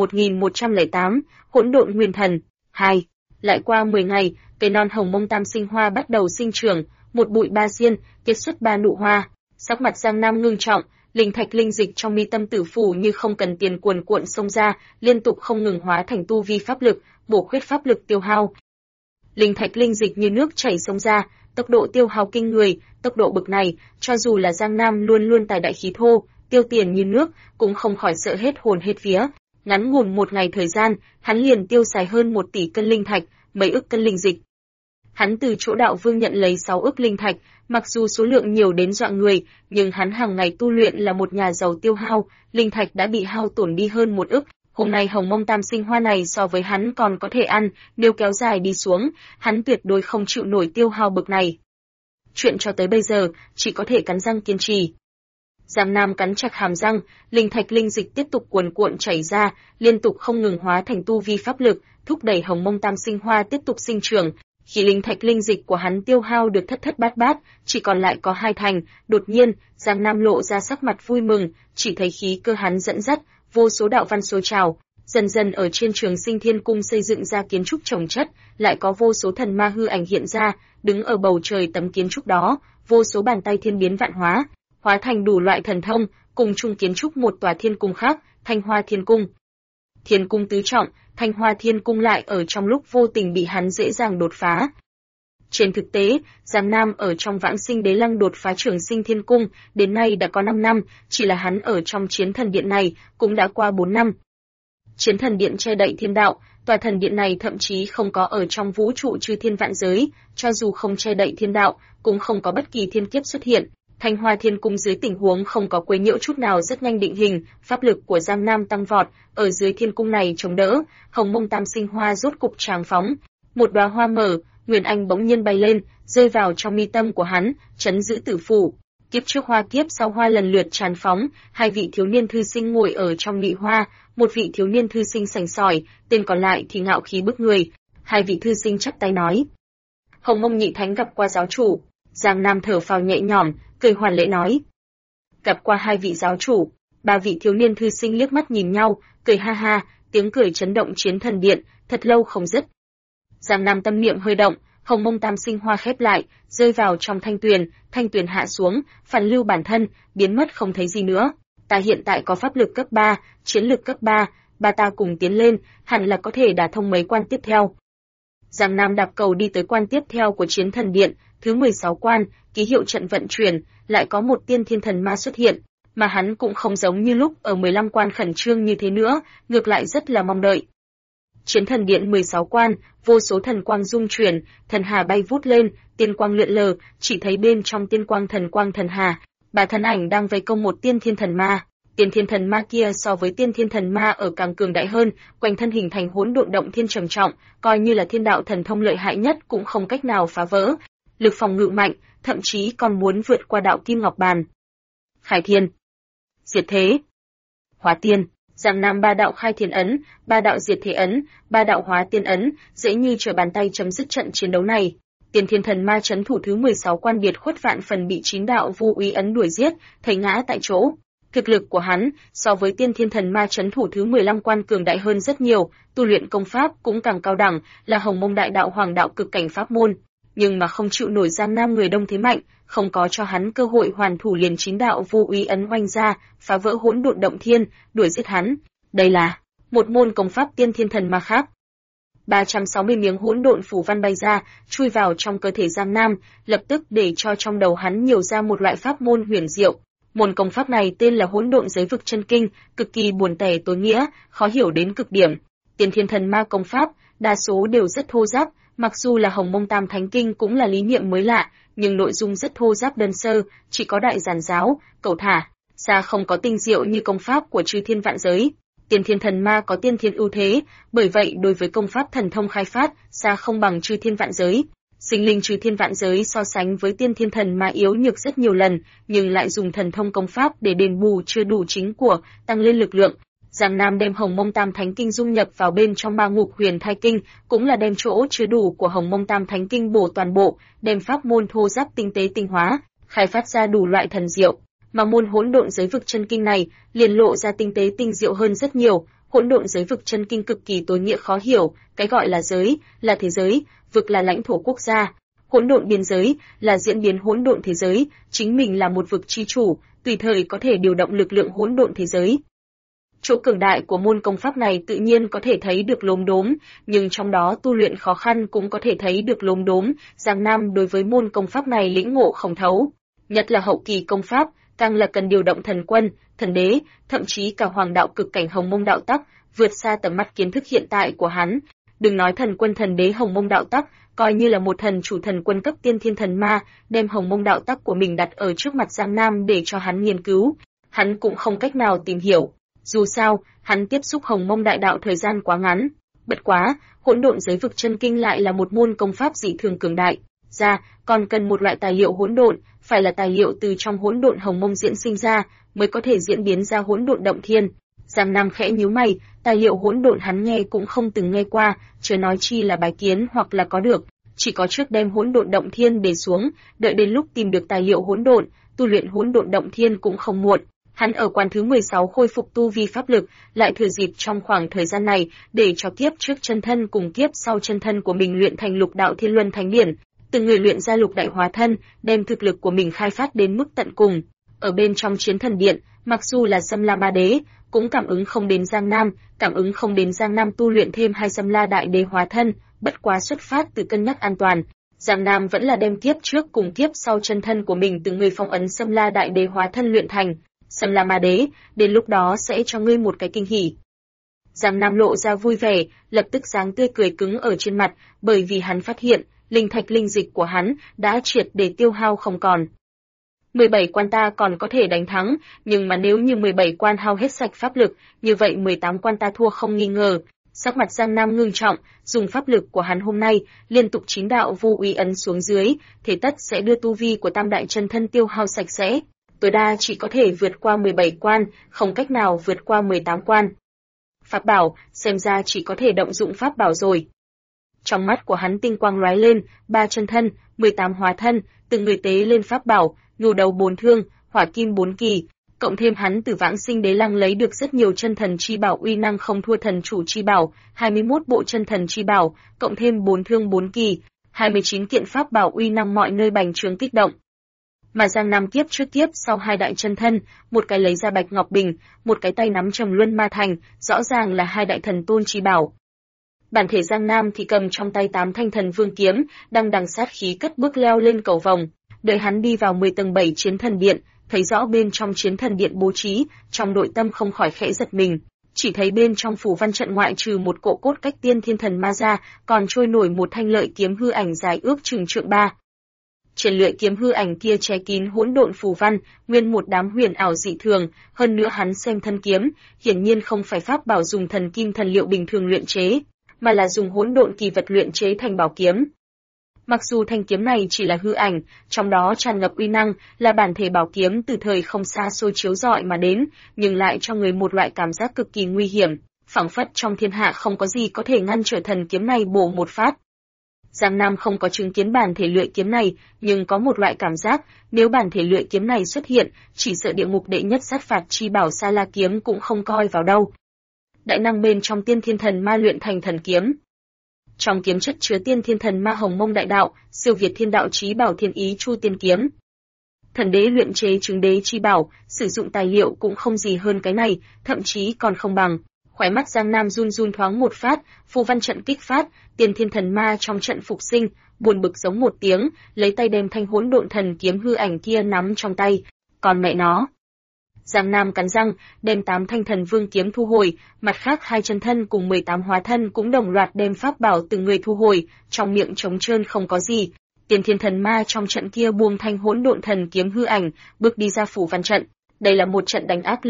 1108, Hỗn Độn Nguyên Thần 2. Lại qua 10 ngày, cây non Hồng Mông Tam Sinh Hoa bắt đầu sinh trưởng, một bụi ba diên, kết xuất ba nụ hoa. Sắc mặt Giang Nam ngưng trọng, linh thạch linh dịch trong mi tâm tử phủ như không cần tiền cuồn cuộn xông ra, liên tục không ngừng hóa thành tu vi pháp lực, bổ khuyết pháp lực tiêu hao. Linh thạch linh dịch như nước chảy xông ra, tốc độ tiêu hao kinh người, tốc độ bực này, cho dù là Giang Nam luôn luôn tài đại khí thô, tiêu tiền như nước, cũng không khỏi sợ hết hồn hết vía. Ngắn ngủn một ngày thời gian, hắn liền tiêu xài hơn 1 tỷ cân linh thạch, mấy ức cân linh dịch. Hắn từ chỗ đạo vương nhận lấy 6 ức linh thạch, mặc dù số lượng nhiều đến dọa người, nhưng hắn hàng ngày tu luyện là một nhà giàu tiêu hao, linh thạch đã bị hao tổn đi hơn 1 ức. Hôm nay Hồng Mông Tam Sinh Hoa này so với hắn còn có thể ăn, nếu kéo dài đi xuống, hắn tuyệt đối không chịu nổi tiêu hao bực này. Chuyện cho tới bây giờ, chỉ có thể cắn răng kiên trì. Giang Nam cắn chặt hàm răng, linh thạch linh dịch tiếp tục cuồn cuộn chảy ra, liên tục không ngừng hóa thành tu vi pháp lực, thúc đẩy Hồng Mông Tam Sinh Hoa tiếp tục sinh trưởng. Khi linh thạch linh dịch của hắn tiêu hao được thất thất bát bát, chỉ còn lại có 2 thành, đột nhiên, Giang Nam lộ ra sắc mặt vui mừng, chỉ thấy khí cơ hắn dẫn dắt, vô số đạo văn sôi trào, dần dần ở trên Trường Sinh Thiên Cung xây dựng ra kiến trúc chồng chất, lại có vô số thần ma hư ảnh hiện ra, đứng ở bầu trời tấm kiến trúc đó, vô số bàn tay thiên biến vạn hóa, hóa thành đủ loại thần thông, cùng chung kiến trúc một tòa thiên cung khác, Thanh Hoa Thiên Cung. Thiên cung tứ trọng, Thanh Hoa Thiên Cung lại ở trong lúc vô tình bị hắn dễ dàng đột phá. Trên thực tế, Giang Nam ở trong Vãng Sinh Đế Lăng đột phá Trường Sinh Thiên Cung, đến nay đã có 5 năm, chỉ là hắn ở trong Chiến Thần Điện này cũng đã qua 4 năm. Chiến Thần Điện che đậy thiên đạo, tòa thần điện này thậm chí không có ở trong vũ trụ chư thiên vạn giới, cho dù không che đậy thiên đạo, cũng không có bất kỳ thiên kiếp xuất hiện. Thanh Hoa Thiên Cung dưới tình huống không có quấy nhiễu chút nào rất nhanh định hình, pháp lực của Giang Nam tăng vọt, ở dưới thiên cung này chống đỡ, Hồng Mông Tam Sinh Hoa rốt cục tràng phóng, một đóa hoa mở, Nguyên Anh bỗng nhiên bay lên, rơi vào trong mi tâm của hắn, trấn giữ tử phủ. Kiếp trước hoa kiếp sau hoa lần lượt tràn phóng, 2 vị thiếu niên thư sinh ngồi ở trong nhị hoa, một vị thiếu niên thư sinh sành sỏi, tên còn lại thì ngạo khí bức người. 2 vị thư sinh chắp tay nói: Hồng Mông nhị thánh gặp qua giáo chủ. Giang Nam thở phào nhẹ nhõm, cười hoàn lễ nói: Gặp qua 2 vị giáo chủ. 3 vị thiếu niên thư sinh liếc mắt nhìn nhau, cười ha ha, tiếng cười chấn động Chiến Thần Điện, thật lâu không dứt. Giang Nam tâm niệm hơi động, Hồng Mông Tam Sinh Hoa khép lại, rơi vào trong thanh tuyền hạ xuống, phản lưu bản thân, biến mất không thấy gì nữa. Ta hiện tại có pháp lực cấp 3, chiến lực cấp 3, ba ta cùng tiến lên, hẳn là có thể đả thông mấy quan tiếp theo. Giang Nam đạp cầu đi tới quan tiếp theo của Chiến Thần Điện, thứ 16 quan, ký hiệu trận vận chuyển, lại có một tiên thiên thần ma xuất hiện, mà hắn cũng không giống như lúc ở 15 quan khẩn trương như thế nữa, ngược lại rất là mong đợi. Chiến Thần Điện 16 quan, vô số thần quang dung chuyển, thần hà bay vút lên, tiên quang lượn lờ, chỉ thấy bên trong tiên quang thần hà, 3 thân ảnh đang vây công một tiên thiên thần ma. Tiên thiên thần ma kia so với tiên thiên thần ma ở càng cường đại hơn, quanh thân hình thành hỗn độn động thiên trầm trọng, coi như là thiên đạo thần thông lợi hại nhất cũng không cách nào phá vỡ. Lực phòng ngự mạnh, thậm chí còn muốn vượt qua đạo kim ngọc bàn. Khai thiên, diệt thế, hóa tiên. Giang Nam 3 đạo khai thiên ấn, 3 đạo diệt thế ấn, 3 đạo hóa tiên ấn, dễ như trở bàn tay chấm dứt trận chiến đấu này. Tiên thiên thần ma trấn thủ thứ 16 quan biệt khuất vạn phần bị 9 đạo vô úy ấn đuổi giết, thấy ngã tại chỗ. Thực lực của hắn so với tiên thiên thần ma trấn thủ thứ 15 quan cường đại hơn rất nhiều, tu luyện công pháp cũng càng cao đẳng, là Hồng Mông đại đạo hoàng đạo cực cảnh pháp môn, nhưng mà không chịu nổi Giang Nam người đông thế mạnh, không có cho hắn cơ hội hoàn thủ, liền 9 đạo vô úy ấn oanh ra, phá vỡ hỗn độn động thiên, đuổi giết hắn. Đây là một môn công pháp tiên thiên thần ma khác. 360 miếng hỗn độn phù văn bay ra, chui vào trong cơ thể Giang Nam, lập tức để cho trong đầu hắn nhiều ra một loại pháp môn huyền diệu. Môn công pháp này tên là Hỗn Độn Giới Vực Chân Kinh, cực kỳ buồn tẻ tối nghĩa, khó hiểu đến cực điểm. Tiên thiên thần ma công pháp, đa số đều rất thô ráp, mặc dù là Hồng Mông Tam Thánh Kinh cũng là lý niệm mới lạ, nhưng nội dung rất thô ráp đơn sơ, chỉ có đại giản giáo, cầu thả, xa không có tinh diệu như công pháp của chư thiên vạn giới. Tiên thiên thần ma có tiên thiên ưu thế, bởi vậy đối với công pháp thần thông khai phát, xa không bằng chư thiên vạn giới. Sinh linh trừ thiên vạn giới so sánh với tiên thiên thần ma yếu nhược rất nhiều lần, nhưng lại dùng thần thông công pháp để đền bù chưa đủ chính của, tăng lên lực lượng. Giang Nam đem Hồng Mông Tam Thánh Kinh dung nhập vào bên trong Ma Ngục Huyền Thai Kinh, cũng là đem chỗ chứa đủ của Hồng Mông Tam Thánh Kinh bổ toàn bộ, đem pháp môn thô ráp tinh tế tinh hóa, khai phát ra đủ loại thần diệu. Mà môn Hỗn Độn Giới Vực Chân Kinh này liền lộ ra tinh tế tinh diệu hơn rất nhiều. Hỗn Độn Giới Vực Chân Kinh cực kỳ tối nghĩa khó hiểu, cái gọi là giới là thế giới, vực là lãnh thổ quốc gia, hỗn độn biên giới là diễn biến hỗn độn thế giới, chính mình là một vực chi chủ, tùy thời có thể điều động lực lượng hỗn độn thế giới. Chỗ cường đại của môn công pháp này tự nhiên có thể thấy được lốm đốm, nhưng trong đó tu luyện khó khăn cũng có thể thấy được lốm đốm. Giang Nam đối với môn công pháp này lĩnh ngộ không thấu, nhất là hậu kỳ công pháp, càng là cần điều động thần quân, thần đế, thậm chí cả hoàng đạo cực cảnh Hồng Mông đạo tắc, vượt xa tầm mắt kiến thức hiện tại của hắn. Đừng nói thần quân thần đế Hồng Mông đạo tắc, coi như là một thần chủ thần quân cấp tiên thiên thần ma, đem Hồng Mông đạo tắc của mình đặt ở trước mặt Giang Nam để cho hắn nghiên cứu, hắn cũng không cách nào tìm hiểu. Dù sao, hắn tiếp xúc Hồng Mông đại đạo thời gian quá ngắn. Bất quá, Hỗn Độn Giới Vực Chân Kinh lại là một môn công pháp dị thường cường đại. Còn cần một loại tài liệu hỗn độn, phải là tài liệu từ trong hỗn độn Hồng Mông diễn sinh ra, mới có thể diễn biến ra hỗn độn động thiên. Giang Nam khẽ nhíu mày, tài liệu hỗn độn hắn nghe cũng không từng nghe qua, chớ nói chi là bái kiến hoặc là có được, chỉ có trước đem hỗn độn động thiên để xuống, đợi đến lúc tìm được tài liệu hỗn độn, tu luyện hỗn độn động thiên cũng không muộn. Hắn ở quan thứ 16 khôi phục tu vi pháp lực, lại thừa dịp trong khoảng thời gian này để cho kiếp trước chân thân cùng kiếp sau chân thân của mình luyện thành lục đạo thiên luân thánh điển, từng người luyện ra lục đại hóa thân, đem thực lực của mình khai phát đến mức tận cùng. Ở bên trong chiến thần điện, mặc dù là Sâm La Ba Đế, cũng cảm ứng không đến Giang Nam tu luyện thêm 2 Sâm La Đại Đế hóa thân, bất quá xuất phát từ cân nhắc an toàn. Giang Nam vẫn là đem kiếp trước cùng kiếp sau chân thân của mình từng người phong ấn Sâm La Đại Đế hóa thân luyện thành. Sâm La Ma Đế, đến lúc đó sẽ cho ngươi một cái kinh hỉ. Giang Nam lộ ra vui vẻ, lập tức dáng tươi cười cứng ở trên mặt, bởi vì hắn phát hiện, linh thạch linh dịch của hắn đã triệt để tiêu hao không còn. 17 quan ta còn có thể đánh thắng, nhưng mà nếu như 17 quan hao hết sạch pháp lực, như vậy 18 quan ta thua không nghi ngờ. Sắc mặt Giang Nam ngưng trọng, dùng pháp lực của hắn hôm nay, liên tục 9 đạo vô uy ấn xuống dưới, thế tất sẽ đưa tu vi của tam đại chân thân tiêu hao sạch sẽ. Tối đa chỉ có thể vượt qua 17 quan, không cách nào vượt qua 18 quan. Pháp bảo, xem ra chỉ có thể động dụng pháp bảo rồi. Trong mắt của hắn tinh quang lóe lên, 3 chân thân, 18 hóa thân, từng người tế lên pháp bảo, ngưu đầu 4 thương, hỏa kim 4 kỳ, cộng thêm hắn từ Vãng Sinh Đế Lăng lấy được rất nhiều chân thần chi bảo uy năng không thua thần chủ chi bảo, 21 bộ chân thần chi bảo, cộng thêm 4 thương 4 kỳ, 29 kiện pháp bảo uy năng mọi nơi bành trướng kích động. Mà Giang Nam kiếp trước kiếp sau 2 đại chân thân, một cái lấy ra Bạch Ngọc Bình, một cái tay nắm Trầm Luân Ma Thành, rõ ràng là 2 đại thần tôn chi bảo. Bản thể Giang Nam thì cầm trong tay 8 thanh thần vương kiếm, đang đằng sát khí cất bước leo lên cầu vòng. Đợi hắn đi vào 10 tầng 7 chiến thần điện, thấy rõ bên trong chiến thần điện bố trí, trong nội tâm không khỏi khẽ giật mình. Chỉ thấy bên trong phù văn trận ngoại trừ một cỗ cốt cách tiên thiên thần ma ra, còn trôi nổi một thanh lợi kiếm hư ảnh dài ước chừng trượng 3. Trên lưỡi kiếm hư ảnh kia che kín hỗn độn phù văn, nguyên một đám huyền ảo dị thường, hơn nữa hắn xem thân kiếm, hiển nhiên không phải pháp bảo dùng thần kim thần liệu bình thường luyện chế, mà là dùng hỗn độn kỳ vật luyện chế thành bảo kiếm. Mặc dù thanh kiếm này chỉ là hư ảnh, trong đó tràn ngập uy năng, là bản thể bảo kiếm từ thời không xa xôi chiếu rọi mà đến, nhưng lại cho người một loại cảm giác cực kỳ nguy hiểm, phảng phất trong thiên hạ không có gì có thể ngăn trở thần kiếm này bổ một phát. Giang Nam không có chứng kiến bản thể lưỡi kiếm này, nhưng có một loại cảm giác, nếu bản thể lưỡi kiếm này xuất hiện, chỉ sợ địa ngục đệ nhất sát phạt chi bảo Sa La kiếm cũng không coi vào đâu. Đại năng bên trong tiên thiên thần ma luyện thành thần kiếm. Trong kiếm chất chứa tiên thiên thần ma Hồng Mông đại đạo, siêu việt thiên đạo chí bảo Thiên Ý Chu Tiên kiếm. Thần đế luyện chế chứng đế chi bảo, sử dụng tài liệu cũng không gì hơn cái này, thậm chí còn không bằng. Khóe mắt Giang Nam run run thoáng một phát, phù văn trận kích phát, tiên thiên thần ma trong trận phục sinh, buồn bực giống một tiếng, lấy tay đem thanh hỗn độn thần kiếm hư ảnh kia nắm trong tay. Còn mẹ nó. Giang Nam cắn răng, đem 8 thanh thần vương kiếm thu hồi, mặt khác 2 chân thân cùng 18 hóa thân cũng đồng loạt đem pháp bảo từng người thu hồi, trong miệng trống trơn không có gì. Tiên thiên thần ma trong trận kia buông thanh hỗn độn thần kiếm hư ảnh, bước đi ra phủ văn trận. Đây là một trận đánh ác liệt,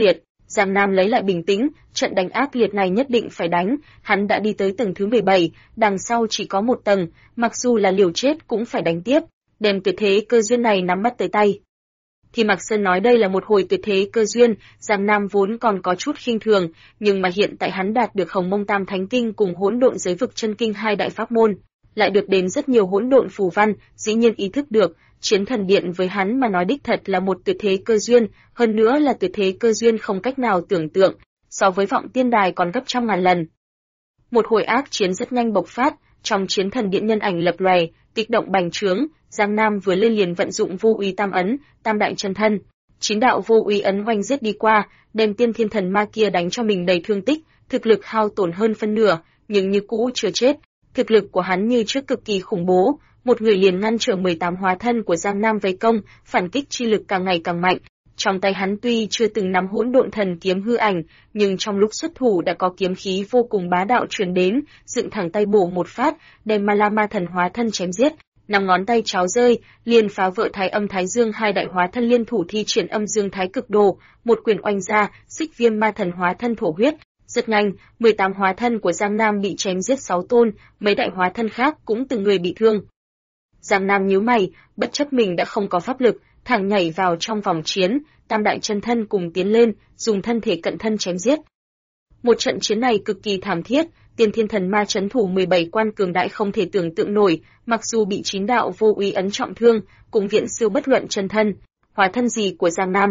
Giang Nam lấy lại bình tĩnh, trận đánh ác liệt này nhất định phải đánh, hắn đã đi tới tầng thứ 17, đằng sau chỉ có một tầng, mặc dù là liều chết cũng phải đánh tiếp, đem tuyệt thế cơ duyên này nắm bắt tới tay. Thì Mạc Sơn nói đây là một hồi tuyệt thế cơ duyên, Giang Nam vốn còn có chút khinh thường, nhưng mà hiện tại hắn đạt được Hồng Mông Tam Thánh Kinh cùng Hỗn Độn Giới Vực Chân Kinh hai đại pháp môn, lại được đến rất nhiều hỗn độn phù văn, dĩ nhiên ý thức được, Chiến Thần Điện với hắn mà nói đích thật là một tuyệt thế cơ duyên, hơn nữa là tuyệt thế cơ duyên không cách nào tưởng tượng, so với Vọng Tiên Đài còn gấp trăm ngàn lần. Một hồi ác chiến rất nhanh bộc phát, trong Chiến Thần Điện nhân ảnh lập lòe, kích động bành trướng, Giang Nam vừa lên liền vận dụng Vô Úy Tam Ấn, Tam Đại Chân Thân, 9 đạo Vô Úy ấn oanh giết đi qua, đem Tiên Thiên Thần Ma kia đánh cho mình đầy thương tích, thực lực hao tổn hơn phân nửa, nhưng như cũ chưa chết. Thực lực của hắn như trước cực kỳ khủng bố, một người liền ngăn trở 18 hóa thân của Giang Nam vây công, phản kích chi lực càng ngày càng mạnh. Trong tay hắn tuy chưa từng nắm Hỗn Độn Thần kiếm hư ảnh, nhưng trong lúc xuất thủ đã có kiếm khí vô cùng bá đạo truyền đến, dựng thẳng tay bổ một phát, đem Ma La Ma Thần hóa thân chém giết. 5 ngón tay cháo rơi, liền phá vỡ Thái Âm Thái Dương hai đại hóa thân liên thủ thi triển Âm Dương Thái Cực Đồ, một quyền oanh ra, Xích Viêm Ma Thần hóa thân thổ huyết. Rất nhanh, 18 hóa thân của Giang Nam bị chém giết 6 tôn, mấy đại hóa thân khác cũng từng người bị thương. Giang Nam nhíu mày, bất chấp mình đã không có pháp lực, thẳng nhảy vào trong vòng chiến, Tam Đại Chân Thân cùng tiến lên, dùng thân thể cận thân chém giết. Một trận chiến này cực kỳ thảm thiết, Tiên Thiên Thần Ma trấn thủ 17 quan cường đại không thể tưởng tượng nổi, mặc dù bị 9 đạo Vô Úy ấn trọng thương, cũng viễn siêu bất luận chân thân, hóa thân gì của Giang Nam.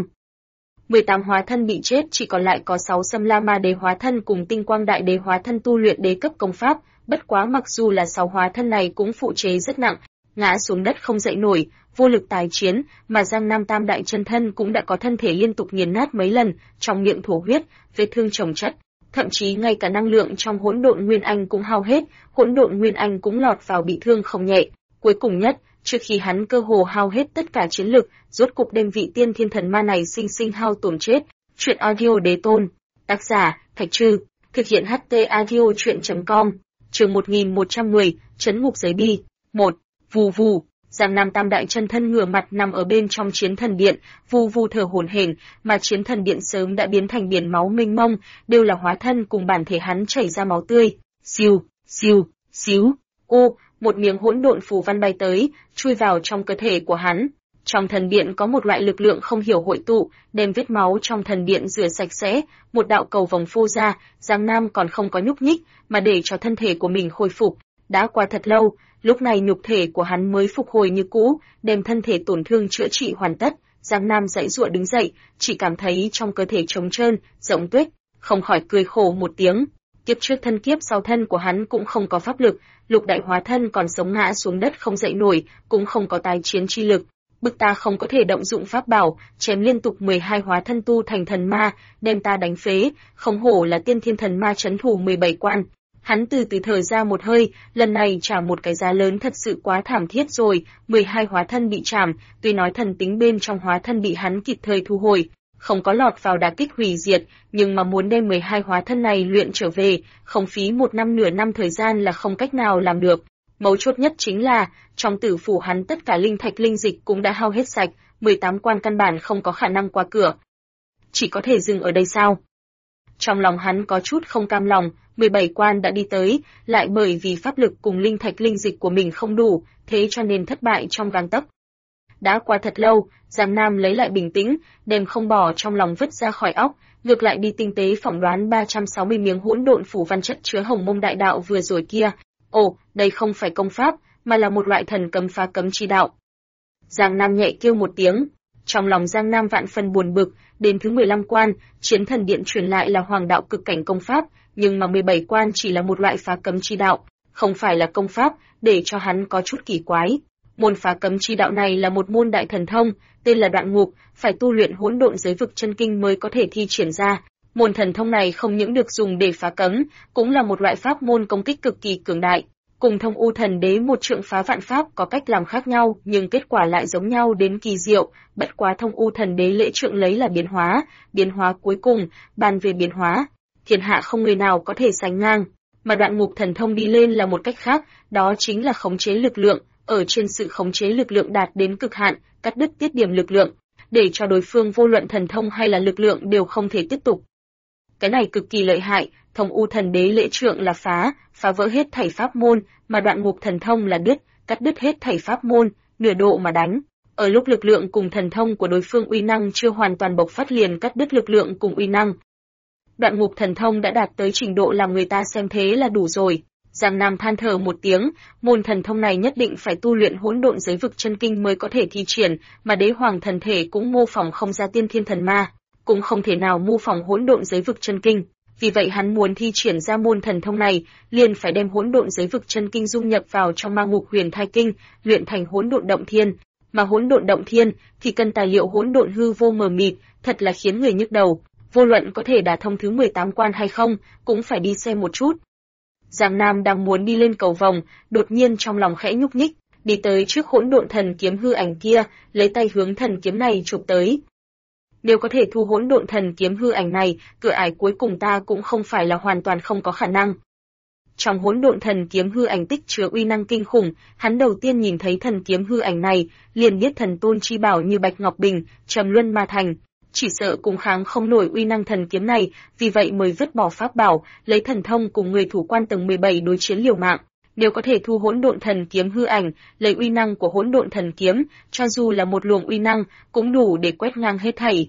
18 hóa thân bị chết, chỉ còn lại có 6 Sâm La Ma Đế hóa thân cùng Tinh Quang Đại Đế hóa thân tu luyện đế cấp công pháp, bất quá mặc dù là 6 hóa thân này cũng phụ chế rất nặng, ngã xuống đất không dậy nổi, vô lực tái chiến, mà Giang Nam Tam Đại Chân Thân cũng đã có thân thể liên tục nghiền nát mấy lần, trong miệng thổ huyết, vết thương chồng chất, thậm chí ngay cả năng lượng trong Hỗn Độn Nguyên Anh cũng hao hết, Hỗn Độn Nguyên Anh cũng lọt vào bị thương không nhẹ. Cuối cùng nhất, trước khi hắn cơ hồ hao hết tất cả chiến lực, rốt cục đem vị Tiên Thiên Thần Ma này sinh sinh hao tổn chết. Truyện audio Đế Tôn, tác giả Thạch Trư, thực hiện HT audio truyện.com, chương 1110, Trấn Ngục Giới Bi. 1. Vù vù, Giang Nam Tam Đại Chân Thân ngửa mặt nằm ở bên trong Chiến Thần Điện, vù vù thở hổn hển, mà Chiến Thần Điện sớm đã biến thành biển máu mênh mông, đều là hóa thân cùng bản thể hắn chảy ra máu tươi. Siêu, siêu, xíu. Ô, một miếng hỗn độn phù văn bay tới, chui vào trong cơ thể của hắn. Trong thần điện có một loại lực lượng không hiểu hội tụ, đem vết máu trong thần điện rửa sạch sẽ, một đạo cầu vồng phô ra, Giang Nam còn không có nhúc nhích, mà để cho thân thể của mình khôi phục. Đã qua thật lâu, lúc này nhục thể của hắn mới phục hồi như cũ, đem thân thể tổn thương chữa trị hoàn tất. Giang Nam giãy giụa đứng dậy, chỉ cảm thấy trong cơ thể trống trơn, rỗng tuếch, không khỏi cười khổ một tiếng. Kiếp trước thân kiếp sau thân của hắn cũng không có pháp lực, lục đại hóa thân còn sống ngã xuống đất không dậy nổi, cũng không có tái chiến chi lực. Bức ta không có thể động dụng pháp bảo, chém liên tục 12 hóa thân tu thành thần ma, đem ta đánh phế, không hổ là Tiên Thiên Thần Ma trấn thủ 17 quan. Hắn từ từ thở ra một hơi, lần này trả một cái giá lớn thật sự quá thảm thiết rồi, 12 hóa thân bị trảm, tuy nói thần tính bên trong hóa thân bị hắn kịp thời thu hồi, không có lọt vào đả kích hủy diệt, nhưng mà muốn đem 12 hóa thân này luyện trở về, không phí một năm nửa năm thời gian là không cách nào làm được. Mấu chốt nhất chính là, trong tử phủ hắn tất cả linh thạch linh dịch cũng đã hao hết sạch, 18 quan căn bản không có khả năng qua cửa. Chỉ có thể dừng ở đây sao? Trong lòng hắn có chút không cam lòng, 17 quan đã đi tới, lại bởi vì pháp lực cùng linh thạch linh dịch của mình không đủ, thế cho nên thất bại trong gang tấc. Đã qua thật lâu, Giang Nam lấy lại bình tĩnh, đem không bỏ trong lòng vứt ra khỏi óc, ngược lại đi tinh tế phỏng đoán 360 miếng hỗn độn phù văn chất chứa Hồng Mông Đại Đạo vừa rồi kia. Ồ, đây không phải công pháp, mà là một loại thần cấm phá cấm chi đạo. Giang Nam nhẹ kêu một tiếng, trong lòng Giang Nam vạn phần buồn bực, đến thứ 15 quan, Chiến Thần Điện truyền lại là hoàng đạo cực cảnh công pháp, nhưng mà 17 quan chỉ là một loại phá cấm chi đạo, không phải là công pháp, để cho hắn có chút kỳ quái. Môn phá cấm chi đạo này là một môn đại thần thông, tên là Đoạn Ngục, phải tu luyện Hỗn Độn Giới Vực Chân Kinh mới có thể thi triển ra. Môn thần thông này không những được dùng để phá cấm, cũng là một loại pháp môn công kích cực kỳ cường đại. Cùng Thông U Thần Đế một trượng phá vạn pháp có cách làm khác nhau, nhưng kết quả lại giống nhau đến kỳ diệu, bất quá Thông U Thần Đế lễ trượng lấy là biến hóa cuối cùng, bàn về biến hóa, thiên hạ không người nào có thể sánh ngang, mà Đoạn Ngục thần thông đi lên là một cách khác, đó chính là khống chế lực lượng, ở trên sự khống chế lực lượng đạt đến cực hạn, cắt đứt tiết điểm lực lượng, để cho đối phương vô luận thần thông hay là lực lượng đều không thể tiếp tục. Cái này cực kỳ lợi hại, Thông U Thần Đế lễ trượng là phá vỡ hết thảy pháp môn, mà Đoạn Ngục thần thông là cắt đứt hết thảy pháp môn, nửa độ mà đánh. Ở lúc lực lượng cùng thần thông của đối phương uy năng chưa hoàn toàn bộc phát liền cắt đứt lực lượng cùng uy năng. Đoạn Ngục thần thông đã đạt tới trình độ làm người ta xem thế là đủ rồi. Giang Nam than thở một tiếng, môn thần thông này nhất định phải tu luyện hỗn độn giới vực chân kinh mới có thể thi triển, mà Đế Hoàng thần thể cũng mô phỏng không ra tiên thiên thần ma, cũng không thể nào mô phỏng hỗn độn giới vực chân kinh. Vì vậy hắn muốn thi triển ra môn thần thông này, liền phải đem hỗn độn giới vực chân kinh dung nhập vào trong Ma Ngục Huyền Thai Kinh, luyện thành hỗn độn động thiên. Mà hỗn độn động thiên thì cần tài liệu hỗn độn hư vô mờ mịt, thật là khiến người nhức đầu. Vô luận có thể đả thông thứ 18 quan hay không, cũng phải đi xem một chút. Giang Nam đang muốn đi lên cầu vòng, đột nhiên trong lòng khẽ nhúc nhích, đi tới trước hỗn độn thần kiếm hư ảnh kia, lấy tay hướng thần kiếm này chụp tới. Nếu có thể thu hỗn độn thần kiếm hư ảnh này, cửa ải cuối cùng ta cũng không phải là hoàn toàn không có khả năng. Trong hỗn độn thần kiếm hư ảnh tích chứa uy năng kinh khủng, hắn đầu tiên nhìn thấy thần kiếm hư ảnh này, liền biết thần tôn chi bảo như Bạch Ngọc Bình, trầm luân ma thành, chỉ sợ cũng kháng không nổi uy năng thần kiếm này, vì vậy mới vứt bỏ pháp bảo, lấy thần thông cùng người thủ quan tầng 17 đối chiến liều mạng. Nếu có thể thu hỗn độn thần kiếm hư ảnh, lấy uy năng của hỗn độn thần kiếm, cho dù là một luồng uy năng, cũng đủ để quét ngang hết thảy.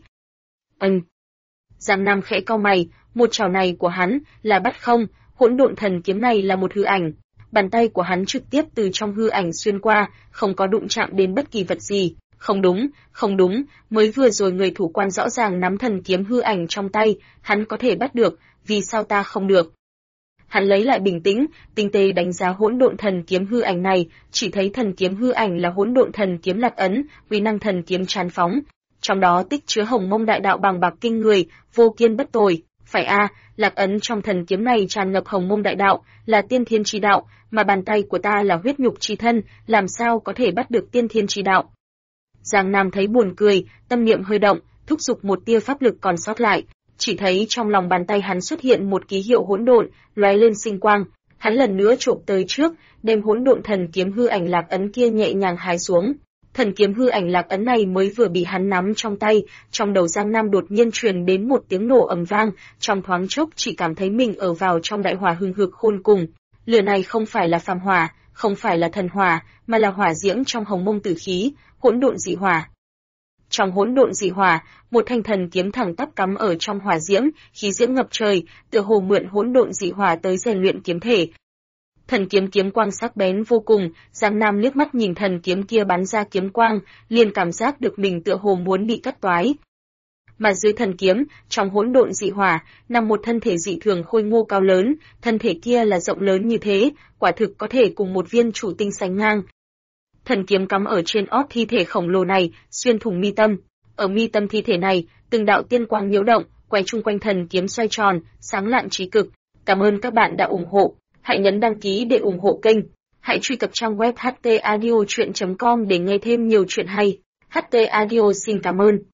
Giang Nam khẽ cau mày, một chảo này của hắn là bắt không, hỗn độn thần kiếm này là một hư ảnh. Bàn tay của hắn trực tiếp từ trong hư ảnh xuyên qua, không có đụng chạm đến bất kỳ vật gì. Không đúng, mới vừa rồi người thủ quan rõ ràng nắm thần kiếm hư ảnh trong tay, hắn có thể bắt được, vì sao ta không được? Hắn lấy lại bình tĩnh, tinh tế đánh giá hỗn độn thần kiếm hư ảnh này, chỉ thấy thần kiếm hư ảnh là hỗn độn thần kiếm Lạc Ấn, uy năng thần kiếm tràn phóng, trong đó tích chứa hồng mông đại đạo bằng bạc kinh người, vô kiên bất tồi. Phải a, Lạc Ấn trong thần kiếm này tràn ngập hồng mông đại đạo, là tiên thiên chi đạo, mà bàn tay của ta là huyết nhục chi thân, làm sao có thể bắt được tiên thiên chi đạo? Giang Nam thấy buồn cười, tâm niệm hơi động, thúc giục một tia pháp lực còn sót lại, chỉ thấy trong lòng bàn tay hắn xuất hiện một ký hiệu hỗn độn, lóe lên sinh quang, hắn lần nữa chộp tới trước, đem hỗn độn thần kiếm hư ảnh Lạc Ấn kia nhẹ nhàng hái xuống. Thần kiếm hư ảnh Lạc Ấn này mới vừa bị hắn nắm trong tay, trong đầu Giang Nam đột nhiên truyền đến một tiếng nổ ầm vang, trong thoáng chốc chỉ cảm thấy mình ở vào trong đại hỏa hừng hực khôn cùng. Lửa này không phải là phàm hỏa, không phải là thần hỏa, mà là hỏa diễm trong hồng mông tử khí, hỗn độn dị hỏa. Trong hỗn độn dị hỏa, một thanh thần kiếm thẳng tắp cắm ở trong hỏa diễm, khí diễm ngập trời, tựa hồ mượn hỗn độn dị hỏa tới rèn luyện kiếm thể. Thần kiếm kiếm quang sắc bén vô cùng, Giang Nam liếc mắt nhìn thần kiếm kia bắn ra kiếm quang, liền cảm giác được mình tựa hồ muốn bị cắt toái. Mà dưới thần kiếm, trong hỗn độn dị hỏa, nằm một thân thể dị thường khôi ngô cao lớn, thân thể kia là rộng lớn như thế, quả thực có thể cùng một viên chủ tinh sánh ngang. Thần kiếm cắm ở trên ót thi thể khổng lồ này, xuyên thủng mi tâm. Ở mi tâm thi thể này, từng đạo tiên quang nhiễu động, quay chung quanh thần kiếm xoay tròn, sáng lạn trí cực. Cảm ơn các bạn đã ủng hộ. Hãy nhấn đăng ký để ủng hộ kênh. Hãy truy cập trang web htaudio.com để nghe thêm nhiều chuyện hay. HT Audio xin cảm ơn.